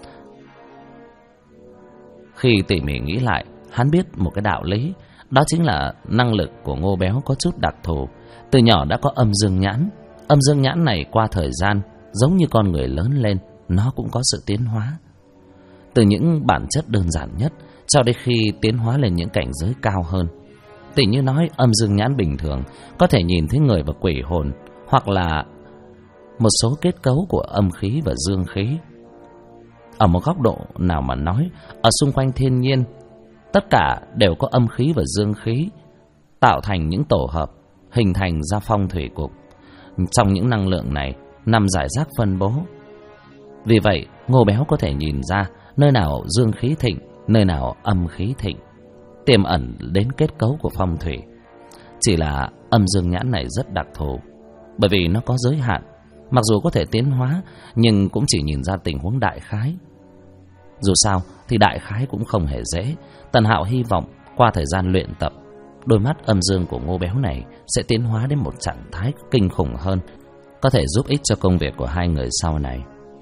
A: Khi tỉ mỉ nghĩ lại, hắn biết một cái đạo lý, đó chính là năng lực của Ngô Béo có chút đặc thù. Từ nhỏ đã có âm dương nhãn. Âm dương nhãn này qua thời gian, giống như con người lớn lên, nó cũng có sự tiến hóa. Từ những bản chất đơn giản nhất cho đến khi tiến hóa lên những cảnh giới cao hơn. Tỉ như nói âm dương nhãn bình thường có thể nhìn thấy người và quỷ hồn, hoặc là một số kết cấu của âm khí và dương khí. Ở một góc độ nào mà nói, ở xung quanh thiên nhiên, tất cả đều có âm khí và dương khí tạo thành những tổ hợp, hình thành ra phong thủy cục. Trong những năng lượng này nằm rải rác phân bố. Vì vậy Ngô Béo có thể nhìn ra nơi nào dương khí thịnh, nơi nào âm khí thịnh, tiềm ẩn đến kết cấu của phong thủy. Chỉ là âm dương nhãn này rất đặc thù, bởi vì nó có giới hạn. Mặc dù có thể tiến hóa, nhưng cũng chỉ nhìn ra tình huống đại khái. Dù sao thì đại khái cũng không hề dễ. Tần Hạo hy vọng qua thời gian luyện tập, đôi mắt âm dương của Ngô Béo này sẽ tiến hóa đến một trạng thái kinh khủng hơn, có thể giúp ích cho công việc của hai người sau này.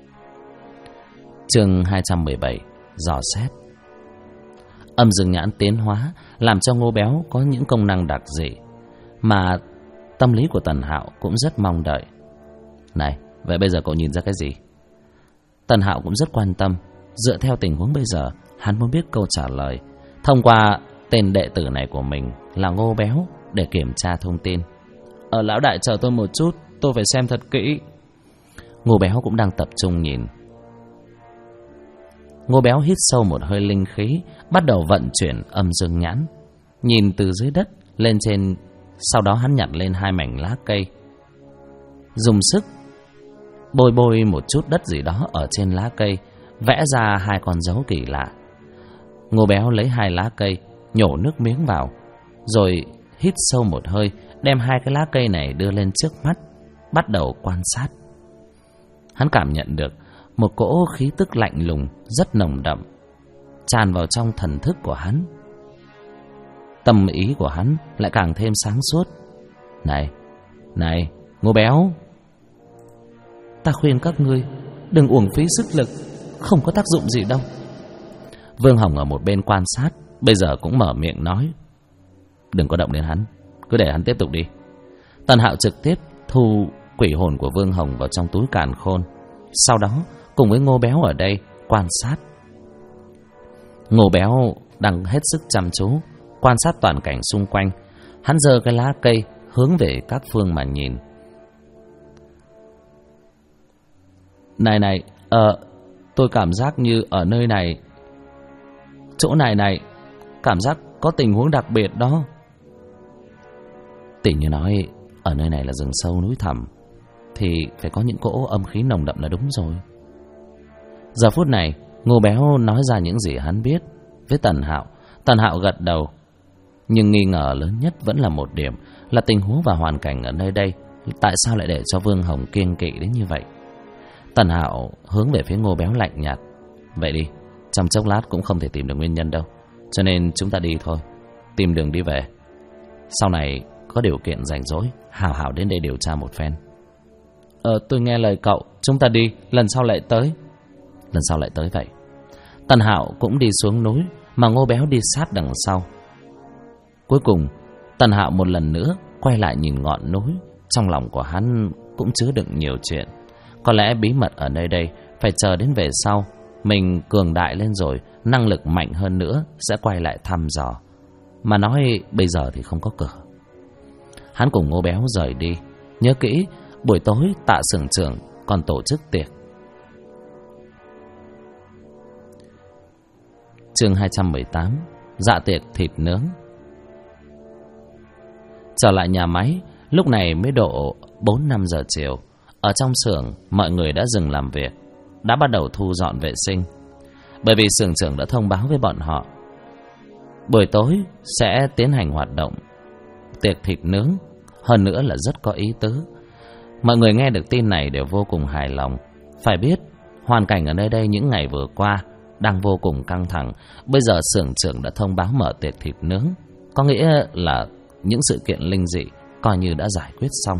A: Chương 217: Dò xét. Âm dương nhãn tiến hóa làm cho Ngô Béo có những công năng đặc dị mà tâm lý của Tần Hạo cũng rất mong đợi. Này, vậy bây giờ cậu nhìn ra cái gì? Tần Hạo cũng rất quan tâm. Dựa theo tình huống bây giờ, hắn muốn biết câu trả lời thông qua tên đệ tử này của mình là Ngô Béo để kiểm tra thông tin.
B: Lão đại chờ tôi một chút, tôi phải xem thật kỹ.
A: Ngô Béo cũng đang tập trung nhìn. Ngô Béo hít sâu một hơi linh khí, bắt đầu vận chuyển âm dương nhãn, nhìn từ dưới đất lên trên. Sau đó hắn nhặt lên 2 mảnh lá cây, dùng sức bôi một chút đất gì đó ở trên lá cây, vẽ ra 2 con dấu kỳ lạ. Ngô Béo lấy 2 lá cây, nhổ nước miếng vào, rồi hít sâu một hơi, đem 2 cái lá cây này đưa lên trước mắt, bắt đầu quan sát. Hắn cảm nhận được một cỗ khí tức lạnh lùng rất nồng đậm tràn vào trong thần thức của hắn. Tâm ý của hắn lại càng thêm sáng suốt. Này, Ngô Béo,
B: ta khuyên các ngươi đừng uổng phí sức lực, không có tác dụng gì đâu.
A: Vương Hồng ở một bên quan sát, bây giờ cũng mở miệng nói: đừng có động đến hắn, cứ để hắn tiếp tục đi. Tần Hạo trực tiếp thu quỷ hồn của Vương Hồng vào trong túi càn khôn, sau đó cùng với Ngô Béo ở đây quan sát. Ngô Béo đang hết sức chăm chú quan sát toàn cảnh xung quanh. Hắn giơ cái lá cây hướng về các phương mà nhìn.
B: Này, tôi cảm giác như ở nơi này, chỗ này cảm giác có tình huống đặc biệt đó.
A: Tỉ như nói ở nơi này là rừng sâu núi thẳm, thì phải có những cỗ âm khí nồng đậm là đúng rồi. Giờ phút này Ngô Béo nói ra những gì hắn biết với Tần Hạo. Tần Hạo gật đầu, nhưng nghi ngờ lớn nhất vẫn là một điểm, là tình huống và hoàn cảnh ở nơi đây tại sao lại để cho Vương Hồng kiêng kỵ đến như vậy. Tần Hạo hướng về phía Ngô Béo lạnh nhạt: vậy đi, trong chốc lát cũng không thể tìm được nguyên nhân đâu, cho nên chúng ta đi thôi, tìm đường đi về. Sau này có điều kiện rảnh rỗi, hào đến đây điều tra một phen.
B: Tôi nghe lời cậu, chúng ta đi, lần sau lại tới.
A: Lần sau lại tới vậy. Tần Hạo cũng đi xuống núi, mà Ngô Béo đi sát đằng sau. Cuối cùng Tần Hạo một lần nữa quay lại nhìn ngọn núi. Trong lòng của hắn cũng chứa đựng nhiều chuyện. Có lẽ bí mật ở nơi đây phải chờ đến về sau mình cường đại lên rồi, năng lực mạnh hơn nữa sẽ quay lại thăm dò. Mà nói bây giờ thì không có cửa. Hắn cùng Ngô Béo rời đi. Nhớ kỹ, buổi tối Tạ xưởng trưởng còn tổ chức tiệc. Chương 218: Dạ tiệc thịt nướng. Trở lại nhà máy, lúc này mới độ 4-5 giờ chiều. Ở trong xưởng, mọi người đã dừng làm việc, đã bắt đầu thu dọn vệ sinh. Bởi vì xưởng trưởng đã thông báo với bọn họ Buổi tối sẽ tiến hành hoạt động tiệc thịt nướng, hơn nữa là rất có ý tứ. Mọi người nghe được tin này đều vô cùng hài lòng. Phải biết hoàn cảnh ở nơi đây những ngày vừa qua đang vô cùng căng thẳng. Bây giờ xưởng trưởng đã thông báo mở tiệc thịt nướng, có nghĩa là những sự kiện linh dị coi như đã giải quyết xong.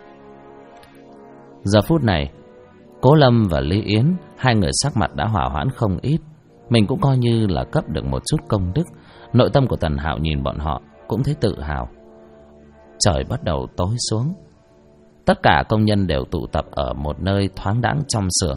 A: Giờ phút này, Cố Lâm và Lý Yến, hai người sắc mặt đã hỏa hoãn không ít. Mình cũng coi như là cấp được một chút công đức. Nội tâm của Tần Hạo nhìn bọn họ cũng thấy tự hào. Trời bắt đầu tối xuống. Tất cả công nhân đều tụ tập ở một nơi thoáng đãng trong xưởng.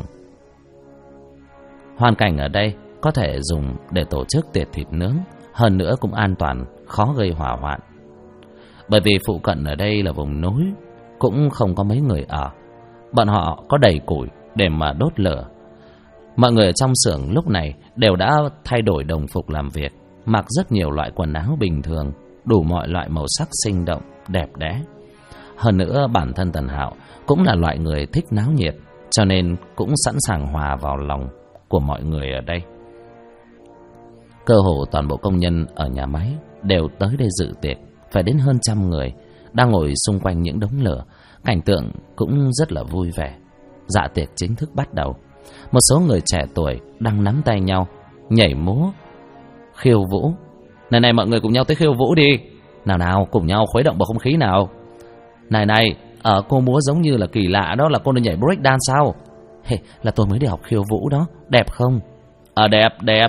A: Hoàn cảnh ở đây có thể dùng để tổ chức tiệc thịt nướng, hơn nữa cũng an toàn, khó gây hỏa hoạn. Bởi vì phụ cận ở đây là vùng núi, cũng không có mấy người ở. Bọn họ có đầy củi để mà đốt lửa. Mọi người ở trong xưởng lúc này đều đã thay đổi đồng phục làm việc, mặc rất nhiều loại quần áo bình thường, đủ mọi loại màu sắc sinh động, đẹp đẽ. Hơn nữa bản thân Tần Hạo cũng là loại người thích náo nhiệt, cho nên cũng sẵn sàng hòa vào lòng của mọi người ở đây. Cơ hồ toàn bộ công nhân ở nhà máy đều tới đây dự tiệc, phải đến hơn 100 người, đang ngồi xung quanh những đống lửa. Cảnh tượng cũng rất là vui vẻ. Dạ tiệc chính thức bắt đầu. Một số người trẻ tuổi đang nắm tay nhau, nhảy múa, khiêu vũ. Này mọi người cùng nhau tới khiêu vũ đi. Nào cùng nhau khuấy động bầu không khí nào. Này, cô múa giống như là kỳ lạ đó, là cô đang nhảy break dance sao? Là tôi mới đi học khiêu vũ đó. Đẹp không? Đẹp.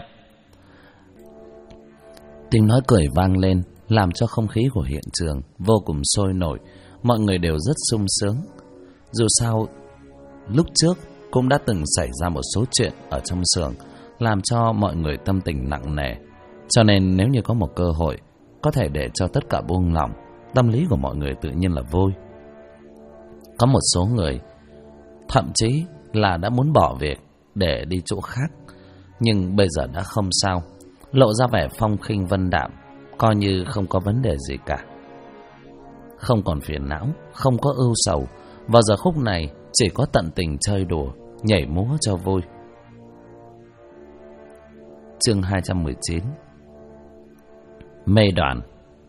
A: Tiếng nói cười vang lên, làm cho không khí của hiện trường vô cùng sôi nổi. Mọi người đều rất sung sướng. Dù sao lúc trước cũng đã từng xảy ra một số chuyện ở trong xưởng, làm cho mọi người tâm tình nặng nề. Cho nên nếu như có một cơ hội có thể để cho tất cả buông lỏng, tâm lý của mọi người tự nhiên là vui. Có một số người thậm chí là đã muốn bỏ việc để đi chỗ khác, nhưng bây giờ đã không sao, lộ ra vẻ phong khinh vân đạm, coi như không có vấn đề gì cả. Không còn phiền não, không có ưu sầu. Vào giờ khúc này chỉ có tận tình chơi đùa, nhảy múa cho vui. Chương 219. Mê đoàn.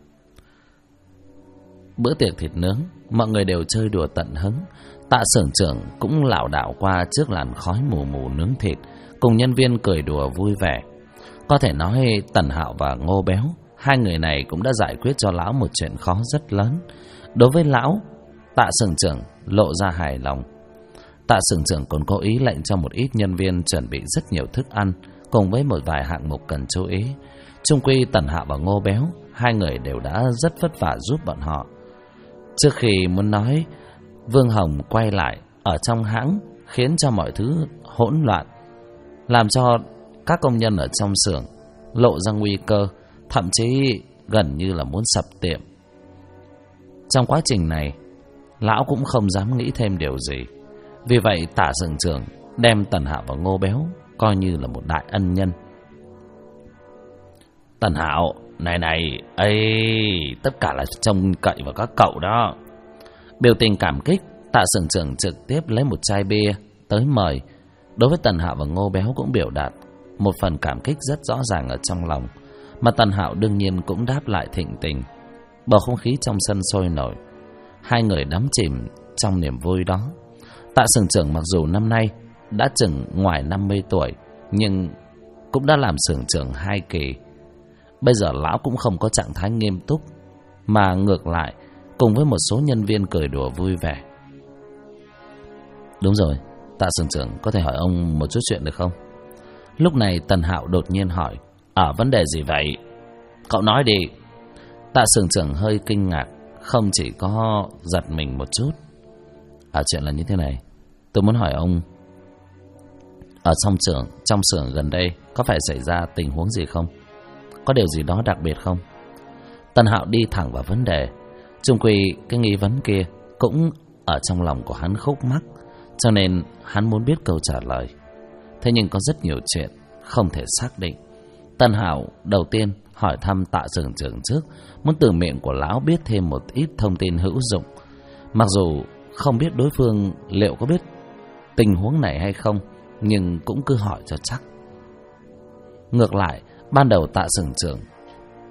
A: Bữa tiệc thịt nướng, mọi người đều chơi đùa tận hứng. Tạ xưởng trưởng cũng lảo đảo qua trước làn khói mù mù nướng thịt, cùng nhân viên cười đùa vui vẻ. Có thể nói Tần Hạo và Ngô Béo, hai người này cũng đã giải quyết cho lão một chuyện khó rất lớn. Đối với lão, Tạ xưởng trưởng lộ ra hài lòng. Tạ xưởng trưởng còn có ý lệnh cho một ít nhân viên chuẩn bị rất nhiều thức ăn, cùng với một vài hạng mục cần chú ý. Chung quy Tần Hạo và Ngô Béo, hai người đều đã rất vất vả giúp bọn họ. Trước khi muốn nói, Vương Hồng quay lại ở trong hãng, khiến cho mọi thứ hỗn loạn, làm cho các công nhân ở trong xưởng lộ ra nguy cơ, thậm chí gần như là muốn sập tiệm. Trong quá trình này, lão cũng không dám nghĩ thêm điều gì. Vì vậy Tạ xưởng trưởng đem Tần Hạo và Ngô Béo coi như là một đại ân nhân. Tần Hạo, này, tất cả là trông cậy vào các cậu đó. Biểu tình cảm kích, Tạ xưởng trưởng trực tiếp lấy một chai bia tới mời. Đối với Tần Hạo và Ngô Béo cũng biểu đạt một phần cảm kích rất rõ ràng ở trong lòng, mà Tần Hạo đương nhiên cũng đáp lại thịnh tình. Bầu không khí trong sân sôi nổi, hai người đắm chìm trong niềm vui đó. Tạ xưởng trưởng mặc dù năm nay đã chừng ngoài 50 tuổi, nhưng cũng đã làm xưởng trưởng 2 kỳ. Bây giờ lão cũng không có trạng thái nghiêm túc, mà ngược lại cùng với một số nhân viên cười đùa vui vẻ. Đúng rồi, Tạ xưởng trưởng, có thể hỏi ông một chút chuyện được không? Lúc này Tần Hạo đột nhiên hỏi. Vấn đề gì vậy? Cậu nói đi. Tạ xưởng trưởng hơi kinh ngạc, không chỉ có giật mình một chút. Chuyện là như thế này, tôi muốn hỏi ông, ở trong xưởng gần đây có phải xảy ra tình huống gì không? Có điều gì đó đặc biệt không? Tần Hạo đi thẳng vào vấn đề. Chung quy cái nghi vấn kia cũng ở trong lòng của hắn khúc mắc, cho nên hắn muốn biết câu trả lời. Thế nhưng có rất nhiều chuyện không thể xác định. Tần Hạo đầu tiên hỏi thăm Tạ xưởng trưởng trước, muốn từ miệng của lão biết thêm một ít thông tin hữu dụng. Mặc dù không biết đối phương liệu có biết tình huống này hay không, nhưng cũng cứ hỏi cho chắc. Ngược lại, ban đầu Tạ xưởng trưởng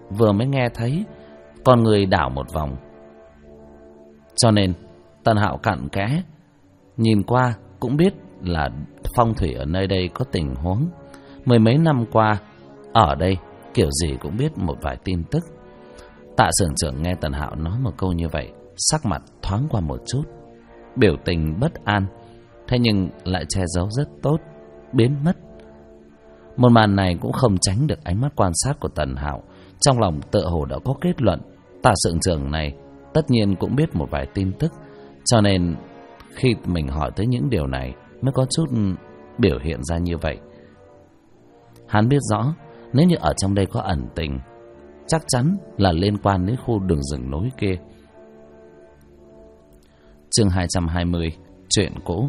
A: vừa mới nghe thấy, con người đảo một vòng. Cho nên Tần Hạo cặn kẽ nhìn qua cũng biết là phong thủy ở nơi đây có tình huống. Mười mấy năm qua ở đây kiểu gì cũng biết một vài tin tức. Tạ xưởng trưởng nghe Tần Hạo nói một câu như vậy, sắc mặt thoáng qua một chút, biểu tình bất an, thế nhưng lại che giấu rất tốt, biến mất. Một màn này cũng không tránh được ánh mắt quan sát của Tần Hạo. Trong lòng tựa hồ đã có kết luận, Tạ xưởng trưởng này tất nhiên cũng biết một vài tin tức, cho nên khi mình hỏi tới những điều này mới có chút biểu hiện ra như vậy. Hắn biết rõ nếu như ở trong đây có ẩn tình, chắc chắn là liên quan đến khu đường rừng núi kia. Chương 220, chuyện cũ.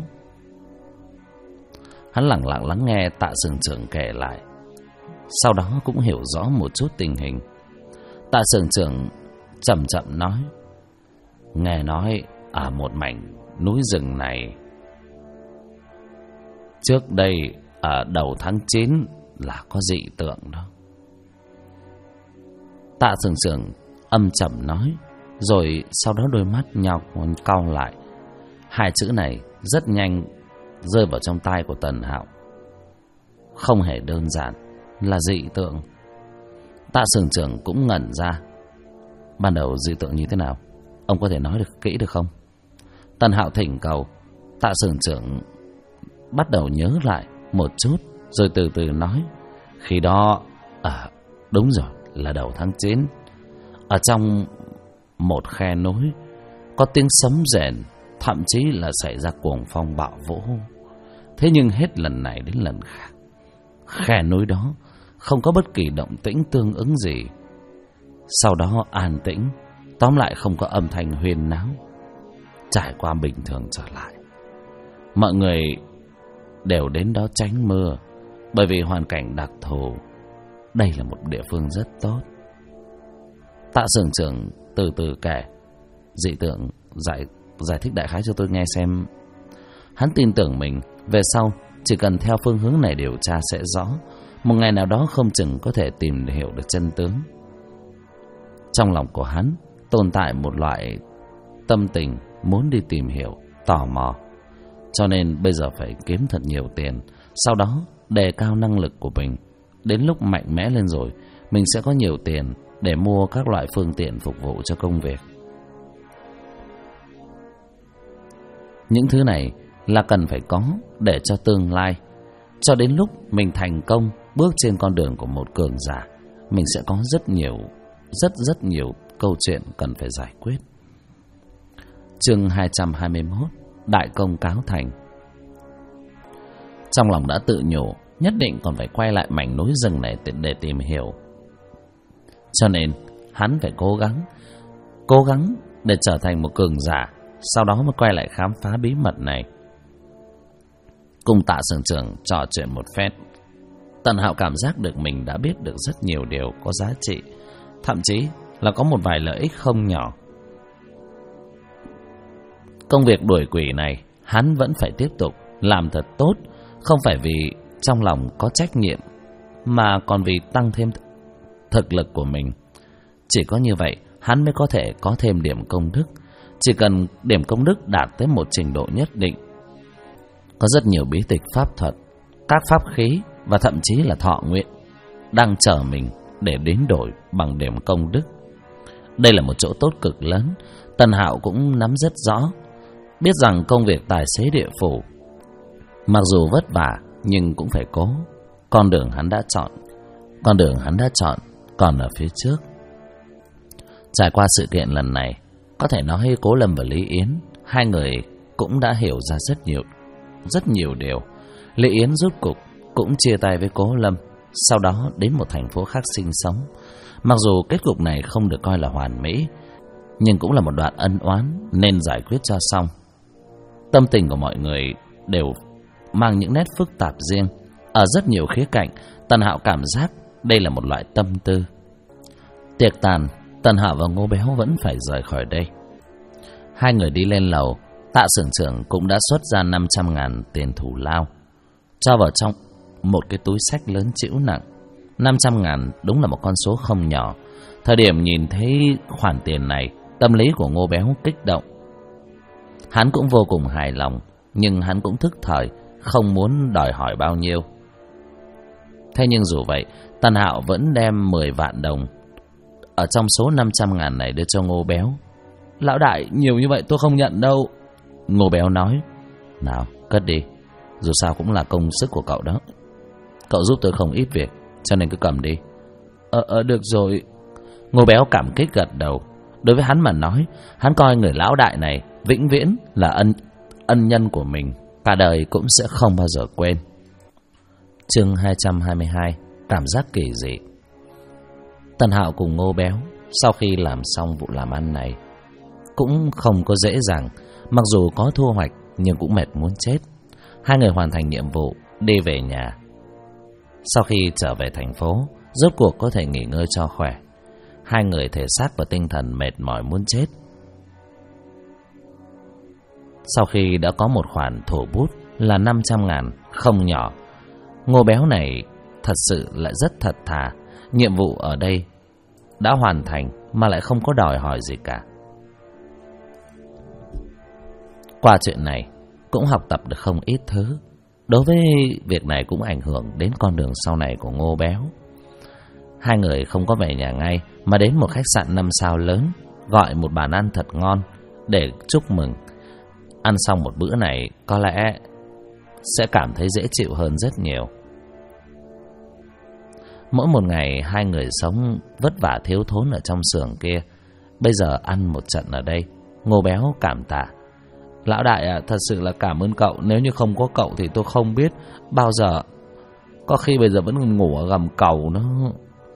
A: Hắn lặng lặng lắng nghe Tạ xưởng trưởng kể lại, sau đó cũng hiểu rõ một chút tình hình. Tạ xưởng trưởng chậm chậm nói: nghe nói ở một mảnh núi rừng này, trước đây ở đầu tháng 9 là có dị tượng đó. Tạ xưởng trưởng âm trầm nói, rồi sau đó đôi mắt nhau cau lại. Hai chữ này rất nhanh rơi vào trong tai của Tần Hạo. Không hề đơn giản là dị tượng. Tạ xưởng trưởng cũng ngẩn ra. Ban đầu dị tượng như thế nào, ông có thể nói được kỹ được không? Tần Hạo thỉnh cầu. Tạ xưởng trưởng bắt đầu nhớ lại một chút, rồi từ từ nói: khi đó đúng rồi, là đầu tháng 9, ở trong một khe núi có tiếng sấm rền, thậm chí là xảy ra cuồng phong bạo vũ. Thế nhưng hết lần này đến lần khác, khe núi đó không có bất kỳ động tĩnh tương ứng gì. Sau đó an tĩnh, tóm lại không có âm thanh huyên náo, trải qua bình thường trở lại. Mọi người đều đến đó tránh mưa, bởi vì hoàn cảnh đặc thù. Đây là một địa phương rất tốt. Tạ xưởng trưởng từ từ kể dị tượng, giải thích đại khái cho tôi nghe xem. Hắn tin tưởng mình về sau chỉ cần theo phương hướng này điều tra sẽ rõ. Một ngày nào đó không chừng có thể tìm hiểu được chân tướng. Trong lòng của hắn tồn tại một loại tâm tình muốn đi tìm hiểu, tò mò. Cho nên bây giờ phải kiếm thật nhiều tiền, sau đó đề cao năng lực của mình. Đến lúc mạnh mẽ lên rồi, mình sẽ có nhiều tiền để mua các loại phương tiện phục vụ cho công việc. Những thứ này là cần phải có để cho tương lai, cho đến lúc mình thành công bước trên con đường của một cường giả, mình sẽ có rất nhiều câu chuyện cần phải giải quyết. Chương 221, đại công cáo thành. Trong lòng đã tự nhủ nhất định còn phải quay lại mảnh núi rừng này để tìm hiểu. Cho nên hắn phải cố gắng để trở thành một cường giả, sau đó mới quay lại khám phá bí mật này. Cùng Tạ xưởng trưởng trò chuyện một phép, Tần Hạo cảm giác được mình đã biết được rất nhiều điều có giá trị, thậm chí là có một vài lợi ích không nhỏ. Công việc đuổi quỷ này hắn vẫn phải tiếp tục làm thật tốt, không phải vì trong lòng có trách nhiệm, mà còn vì tăng thêm thực lực của mình. Chỉ có như vậy hắn mới có thể có thêm điểm công đức. Chỉ cần điểm công đức đạt tới một trình độ nhất định, có rất nhiều bí tịch pháp thuật, các pháp khí và thậm chí là thọ nguyện đang chờ mình để đến đổi bằng điểm công đức. Đây là một chỗ tốt cực lớn. Tần Hạo cũng nắm rất rõ, biết rằng công việc tài xế địa phủ mặc dù vất vả nhưng cũng phải cố. Con đường hắn đã chọn còn ở phía trước. Trải qua sự kiện lần này, có thể nói Cố Lâm và Lý Yến, hai người cũng đã hiểu ra rất nhiều điều. Lý Yến rốt cục cũng chia tay với Cố Lâm, sau đó đến một thành phố khác sinh sống. Mặc dù kết cục này không được coi là hoàn mỹ, nhưng cũng là một đoạn ân oán nên giải quyết cho xong. Tâm tình của mọi người đều mang những nét phức tạp riêng. Ở rất nhiều khía cạnh, Tần Hạo cảm giác đây là một loại tâm tư. Tiệc tàn, Tần Hạo và Ngô Béo vẫn phải rời khỏi đây. Hai người đi lên lầu, Tạ xưởng trưởng cũng đã xuất ra 500.000 tiền thù lao, cho vào trong một cái túi xách lớn trĩu nặng. 500.000 đúng là một con số không nhỏ. Thời điểm nhìn thấy khoản tiền này, tâm lý của Ngô Béo kích động. Hắn cũng vô cùng hài lòng, nhưng hắn cũng thức thời, không muốn đòi hỏi bao nhiêu. Thế nhưng dù vậy, Tần Hạo vẫn đem 10 vạn đồng ở trong số 500.000 này đưa cho Ngô Béo. Lão đại, nhiều như vậy tôi không nhận đâu. Ngô Béo nói, nào, cất đi, dù sao cũng là công sức của cậu đó. Cậu giúp tôi không ít việc, cho nên cứ cầm đi. Được rồi. Ngô Béo cảm kích gật đầu. Đối với hắn mà nói, hắn coi người lão đại này vĩnh viễn là ân nhân của mình, cả đời cũng sẽ không bao giờ quên. Chương 222, cảm giác kỳ dị. Tần Hạo cùng Ngô Béo sau khi làm xong vụ làm ăn này cũng không có dễ dàng, mặc dù có thu hoạch nhưng cũng mệt muốn chết. Hai người hoàn thành nhiệm vụ, đi về nhà. Sau khi trở về thành phố, rốt cuộc có thể nghỉ ngơi cho khỏe. Hai người thể xác và tinh thần mệt mỏi muốn chết. Sau khi đã có một khoản thổ bút là 500.000, không nhỏ, Ngô Béo này thật sự lại rất thật thà. Nhiệm vụ ở đây đã hoàn thành mà lại không có đòi hỏi gì cả. Qua chuyện này cũng học tập được không ít thứ. Đối với việc này cũng ảnh hưởng đến con đường sau này của Ngô Béo. Hai người không có về nhà ngay mà đến một khách sạn 5 sao lớn, gọi một bàn ăn thật ngon để chúc mừng. Ăn xong một bữa này có lẽ sẽ cảm thấy dễ chịu hơn rất nhiều. Mỗi một ngày hai người sống vất vả thiếu thốn ở trong xưởng kia, bây giờ ăn một trận ở đây. Ngô Béo cảm tạ. Lão đại à, thật sự là cảm ơn cậu. Nếu như không có cậu thì tôi không biết bao giờ. Có khi bây giờ vẫn còn ngủ ở gầm cầu nữa.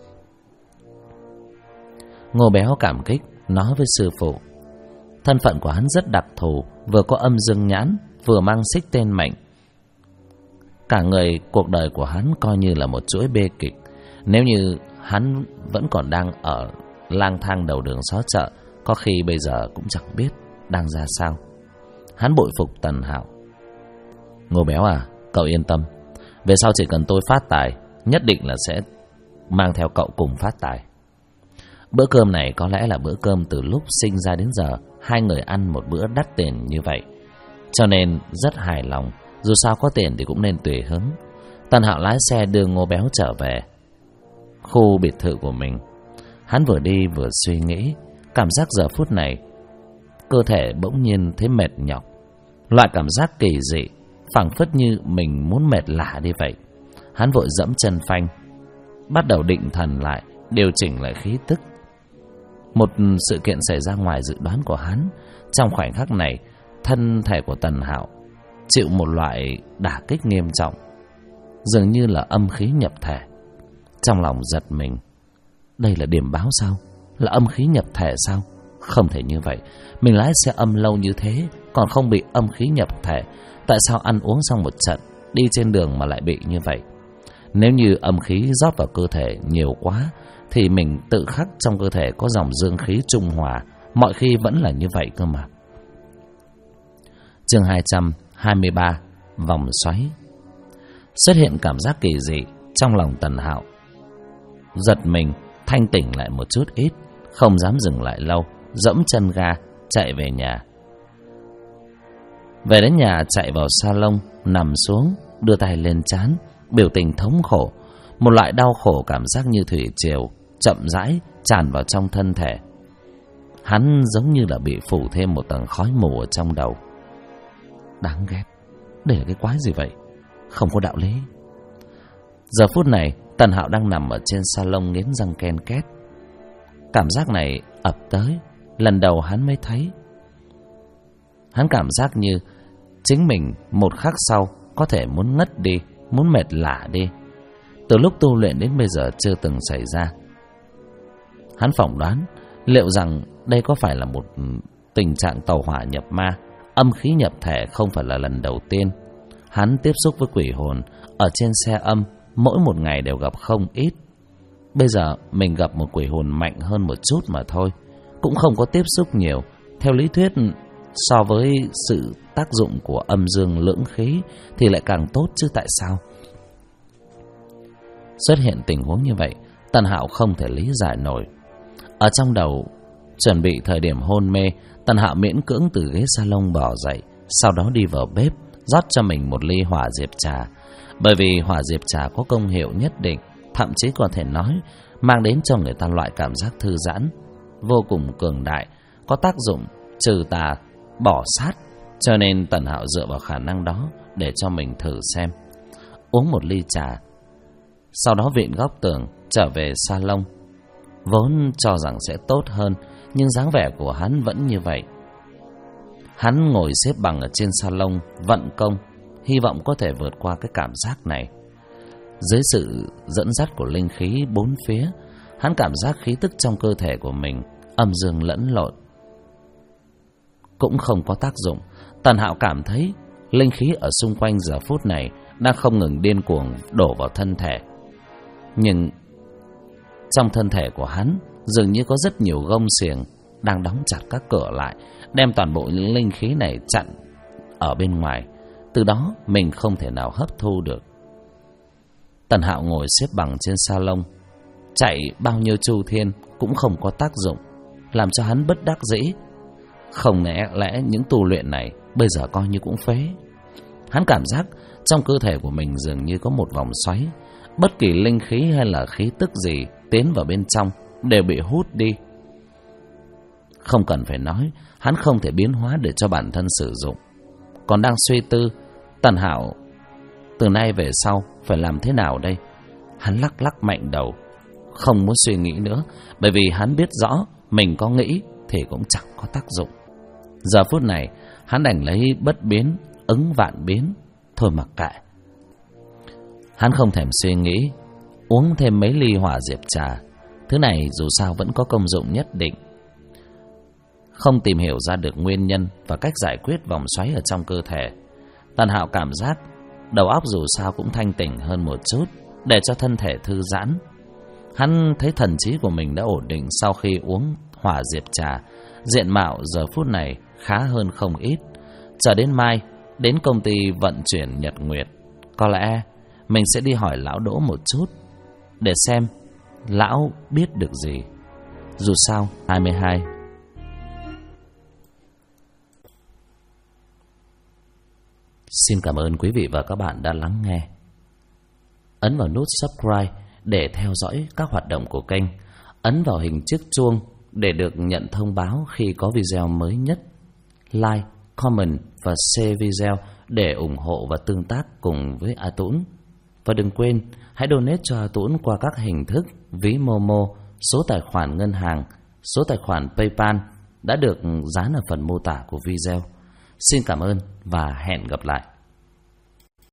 A: Ngô Béo cảm kích nói với sư phụ. Thân phận của hắn rất đặc thù, vừa có âm dương nhãn, vừa mang xích tên mệnh. Cả người cuộc đời của hắn coi như là một chuỗi bê kịch. Nếu như hắn vẫn còn đang ở lang thang đầu đường xó chợ, có khi bây giờ cũng chẳng biết đang ra sao. Hắn bội phục Tần Hạo. Ngô Béo à, cậu yên tâm, về sau chỉ cần tôi phát tài, nhất định là sẽ mang theo cậu cùng phát tài. Bữa cơm này có lẽ là bữa cơm từ lúc sinh ra đến giờ hai người ăn một bữa đắt tiền như vậy, cho nên rất hài lòng. Dù sao có tiền thì cũng nên tùy hứng. Tần Hạo lái xe đưa Ngô Béo trở về khu biệt thự của mình. Hắn vừa đi vừa suy nghĩ. Cảm giác giờ phút này cơ thể bỗng nhiên thấy mệt nhọc. Loại cảm giác kỳ dị, phảng phất như mình muốn mệt lả đi vậy. Hắn vội dẫm chân phanh, bắt đầu định thần lại, điều chỉnh lại khí tức. Một sự kiện xảy ra ngoài dự đoán của hắn. Trong khoảnh khắc này, thân thể của Tần Hạo chịu một loại đả kích nghiêm trọng, dường như là âm khí nhập thể. Trong lòng giật mình. Đây là điểm báo sao? Là âm khí nhập thể sao? Không thể như vậy. Mình lái xe âm lâu như thế còn không bị âm khí nhập thể, tại sao ăn uống xong một trận đi trên đường mà lại bị như vậy? Nếu như âm khí rót vào cơ thể nhiều quá thì mình tự khắc trong cơ thể có dòng dương khí trung hòa, mọi khi vẫn là như vậy cơ mà. Chương 223, vòng xoáy. Xuất hiện cảm giác kỳ dị trong lòng Tần Hạo. Giật mình, thanh tỉnh lại một chút ít, không dám dừng lại lâu, dẫm chân ga chạy về nhà. Về đến nhà, chạy vào salon, nằm xuống, đưa tay lên trán, biểu tình thống khổ. Một loại đau khổ cảm giác như thủy triều chậm rãi tràn vào trong thân thể. Hắn giống như là bị phủ thêm một tầng khói mù ở trong đầu. Đáng ghét, đây là cái quái gì vậy? Không có đạo lý. Giờ phút này Tần Hạo đang nằm ở trên salon nghiến răng ken két. Cảm giác này ập tới, lần đầu hắn mới thấy. Hắn cảm giác như chính mình một khắc sau có thể muốn ngất đi, muốn mệt lả đi. Từ lúc tu luyện đến bây giờ chưa từng xảy ra. Hắn phỏng đoán liệu rằng đây có phải là một tình trạng tàu hỏa nhập ma, âm khí nhập thể không phải là lần đầu tiên. Hắn tiếp xúc với quỷ hồn ở trên xe âm, mỗi một ngày đều gặp không ít. Bây giờ mình gặp một quỷ hồn mạnh hơn một chút mà thôi, cũng không có tiếp xúc nhiều. Theo lý thuyết, so với sự tác dụng của âm dương lưỡng khí thì lại càng tốt chứ tại sao? Xuất hiện tình huống như vậy, Tần Hạo không thể lý giải nổi. Ở trong đầu chuẩn bị thời điểm hôn mê, Tần Hạo miễn cưỡng từ ghế salon bò dậy, sau đó đi vào bếp rót cho mình một ly hỏa diệp trà. Bởi vì hỏa diệp trà có công hiệu nhất định, thậm chí có thể nói mang đến cho người ta loại cảm giác thư giãn vô cùng cường đại, có tác dụng trừ tà bỏ sát. Cho nên Tần Hạo dựa vào khả năng đó để cho mình thử xem. Uống một ly trà, sau đó vịn góc tường trở về salon. Vốn cho rằng sẽ tốt hơn, nhưng dáng vẻ của hắn vẫn như vậy. Hắn ngồi xếp bằng ở trên salon vận công, hy vọng có thể vượt qua cái cảm giác này. Dưới sự dẫn dắt của linh khí bốn phía, hắn cảm giác khí tức trong cơ thể của mình âm dương lẫn lộn, cũng không có tác dụng. Tần Hạo cảm thấy linh khí ở xung quanh giờ phút này đang không ngừng điên cuồng đổ vào thân thể. Nhưng trong thân thể của hắn dường như có rất nhiều gông xiềng đang đóng chặt các cửa lại, đem toàn bộ những linh khí này chặn ở bên ngoài. Từ đó mình không thể nào hấp thu được. Tần Hạo ngồi xếp bằng trên salon, chạy bao nhiêu chu thiên cũng không có tác dụng, làm cho hắn bất đắc dĩ. Không lẽ những tu luyện này bây giờ coi như cũng phế. Hắn cảm giác trong cơ thể của mình dường như có một vòng xoáy, bất kỳ linh khí hay là khí tức gì tiến vào bên trong đều bị hút đi. Không cần phải nói, hắn không thể biến hóa để cho bản thân sử dụng. Còn đang suy tư, Tần Hạo từ nay về sau phải làm thế nào đây? Hắn lắc lắc mạnh đầu, không muốn suy nghĩ nữa, bởi vì hắn biết rõ mình có nghĩ thì cũng chẳng có tác dụng. Giờ phút này hắn đành lấy bất biến ứng vạn biến, thôi mặc kệ. Hắn không thèm suy nghĩ, uống thêm mấy ly hỏa diệp trà. Thứ này dù sao vẫn có công dụng nhất định. Không tìm hiểu ra được nguyên nhân và cách giải quyết vòng xoáy ở trong cơ thể, Tần Hạo cảm giác đầu óc dù sao cũng thanh tỉnh hơn một chút, để cho thân thể thư giãn. Hắn thấy thần trí của mình đã ổn định sau khi uống hỏa diệp trà. Diện mạo giờ phút này khá hơn không ít. Chờ đến mai đến công ty vận chuyển Nhật Nguyệt, có lẽ mình sẽ đi hỏi lão Đỗ một chút, để xem lão biết được gì. Dù sao 22. Xin cảm ơn quý vị và các bạn đã lắng nghe. Ấn vào nút subscribe để theo dõi các hoạt động của kênh. Ấn vào hình chiếc chuông để được nhận thông báo khi có video mới nhất. Like, comment và share video để ủng hộ và tương tác cùng với A Tũng. Và đừng quên hãy donate cho A Tũng qua các hình thức ví Momo, số tài khoản ngân hàng, số tài khoản PayPal đã được dán ở phần mô tả của video. Xin cảm ơn và hẹn gặp lại.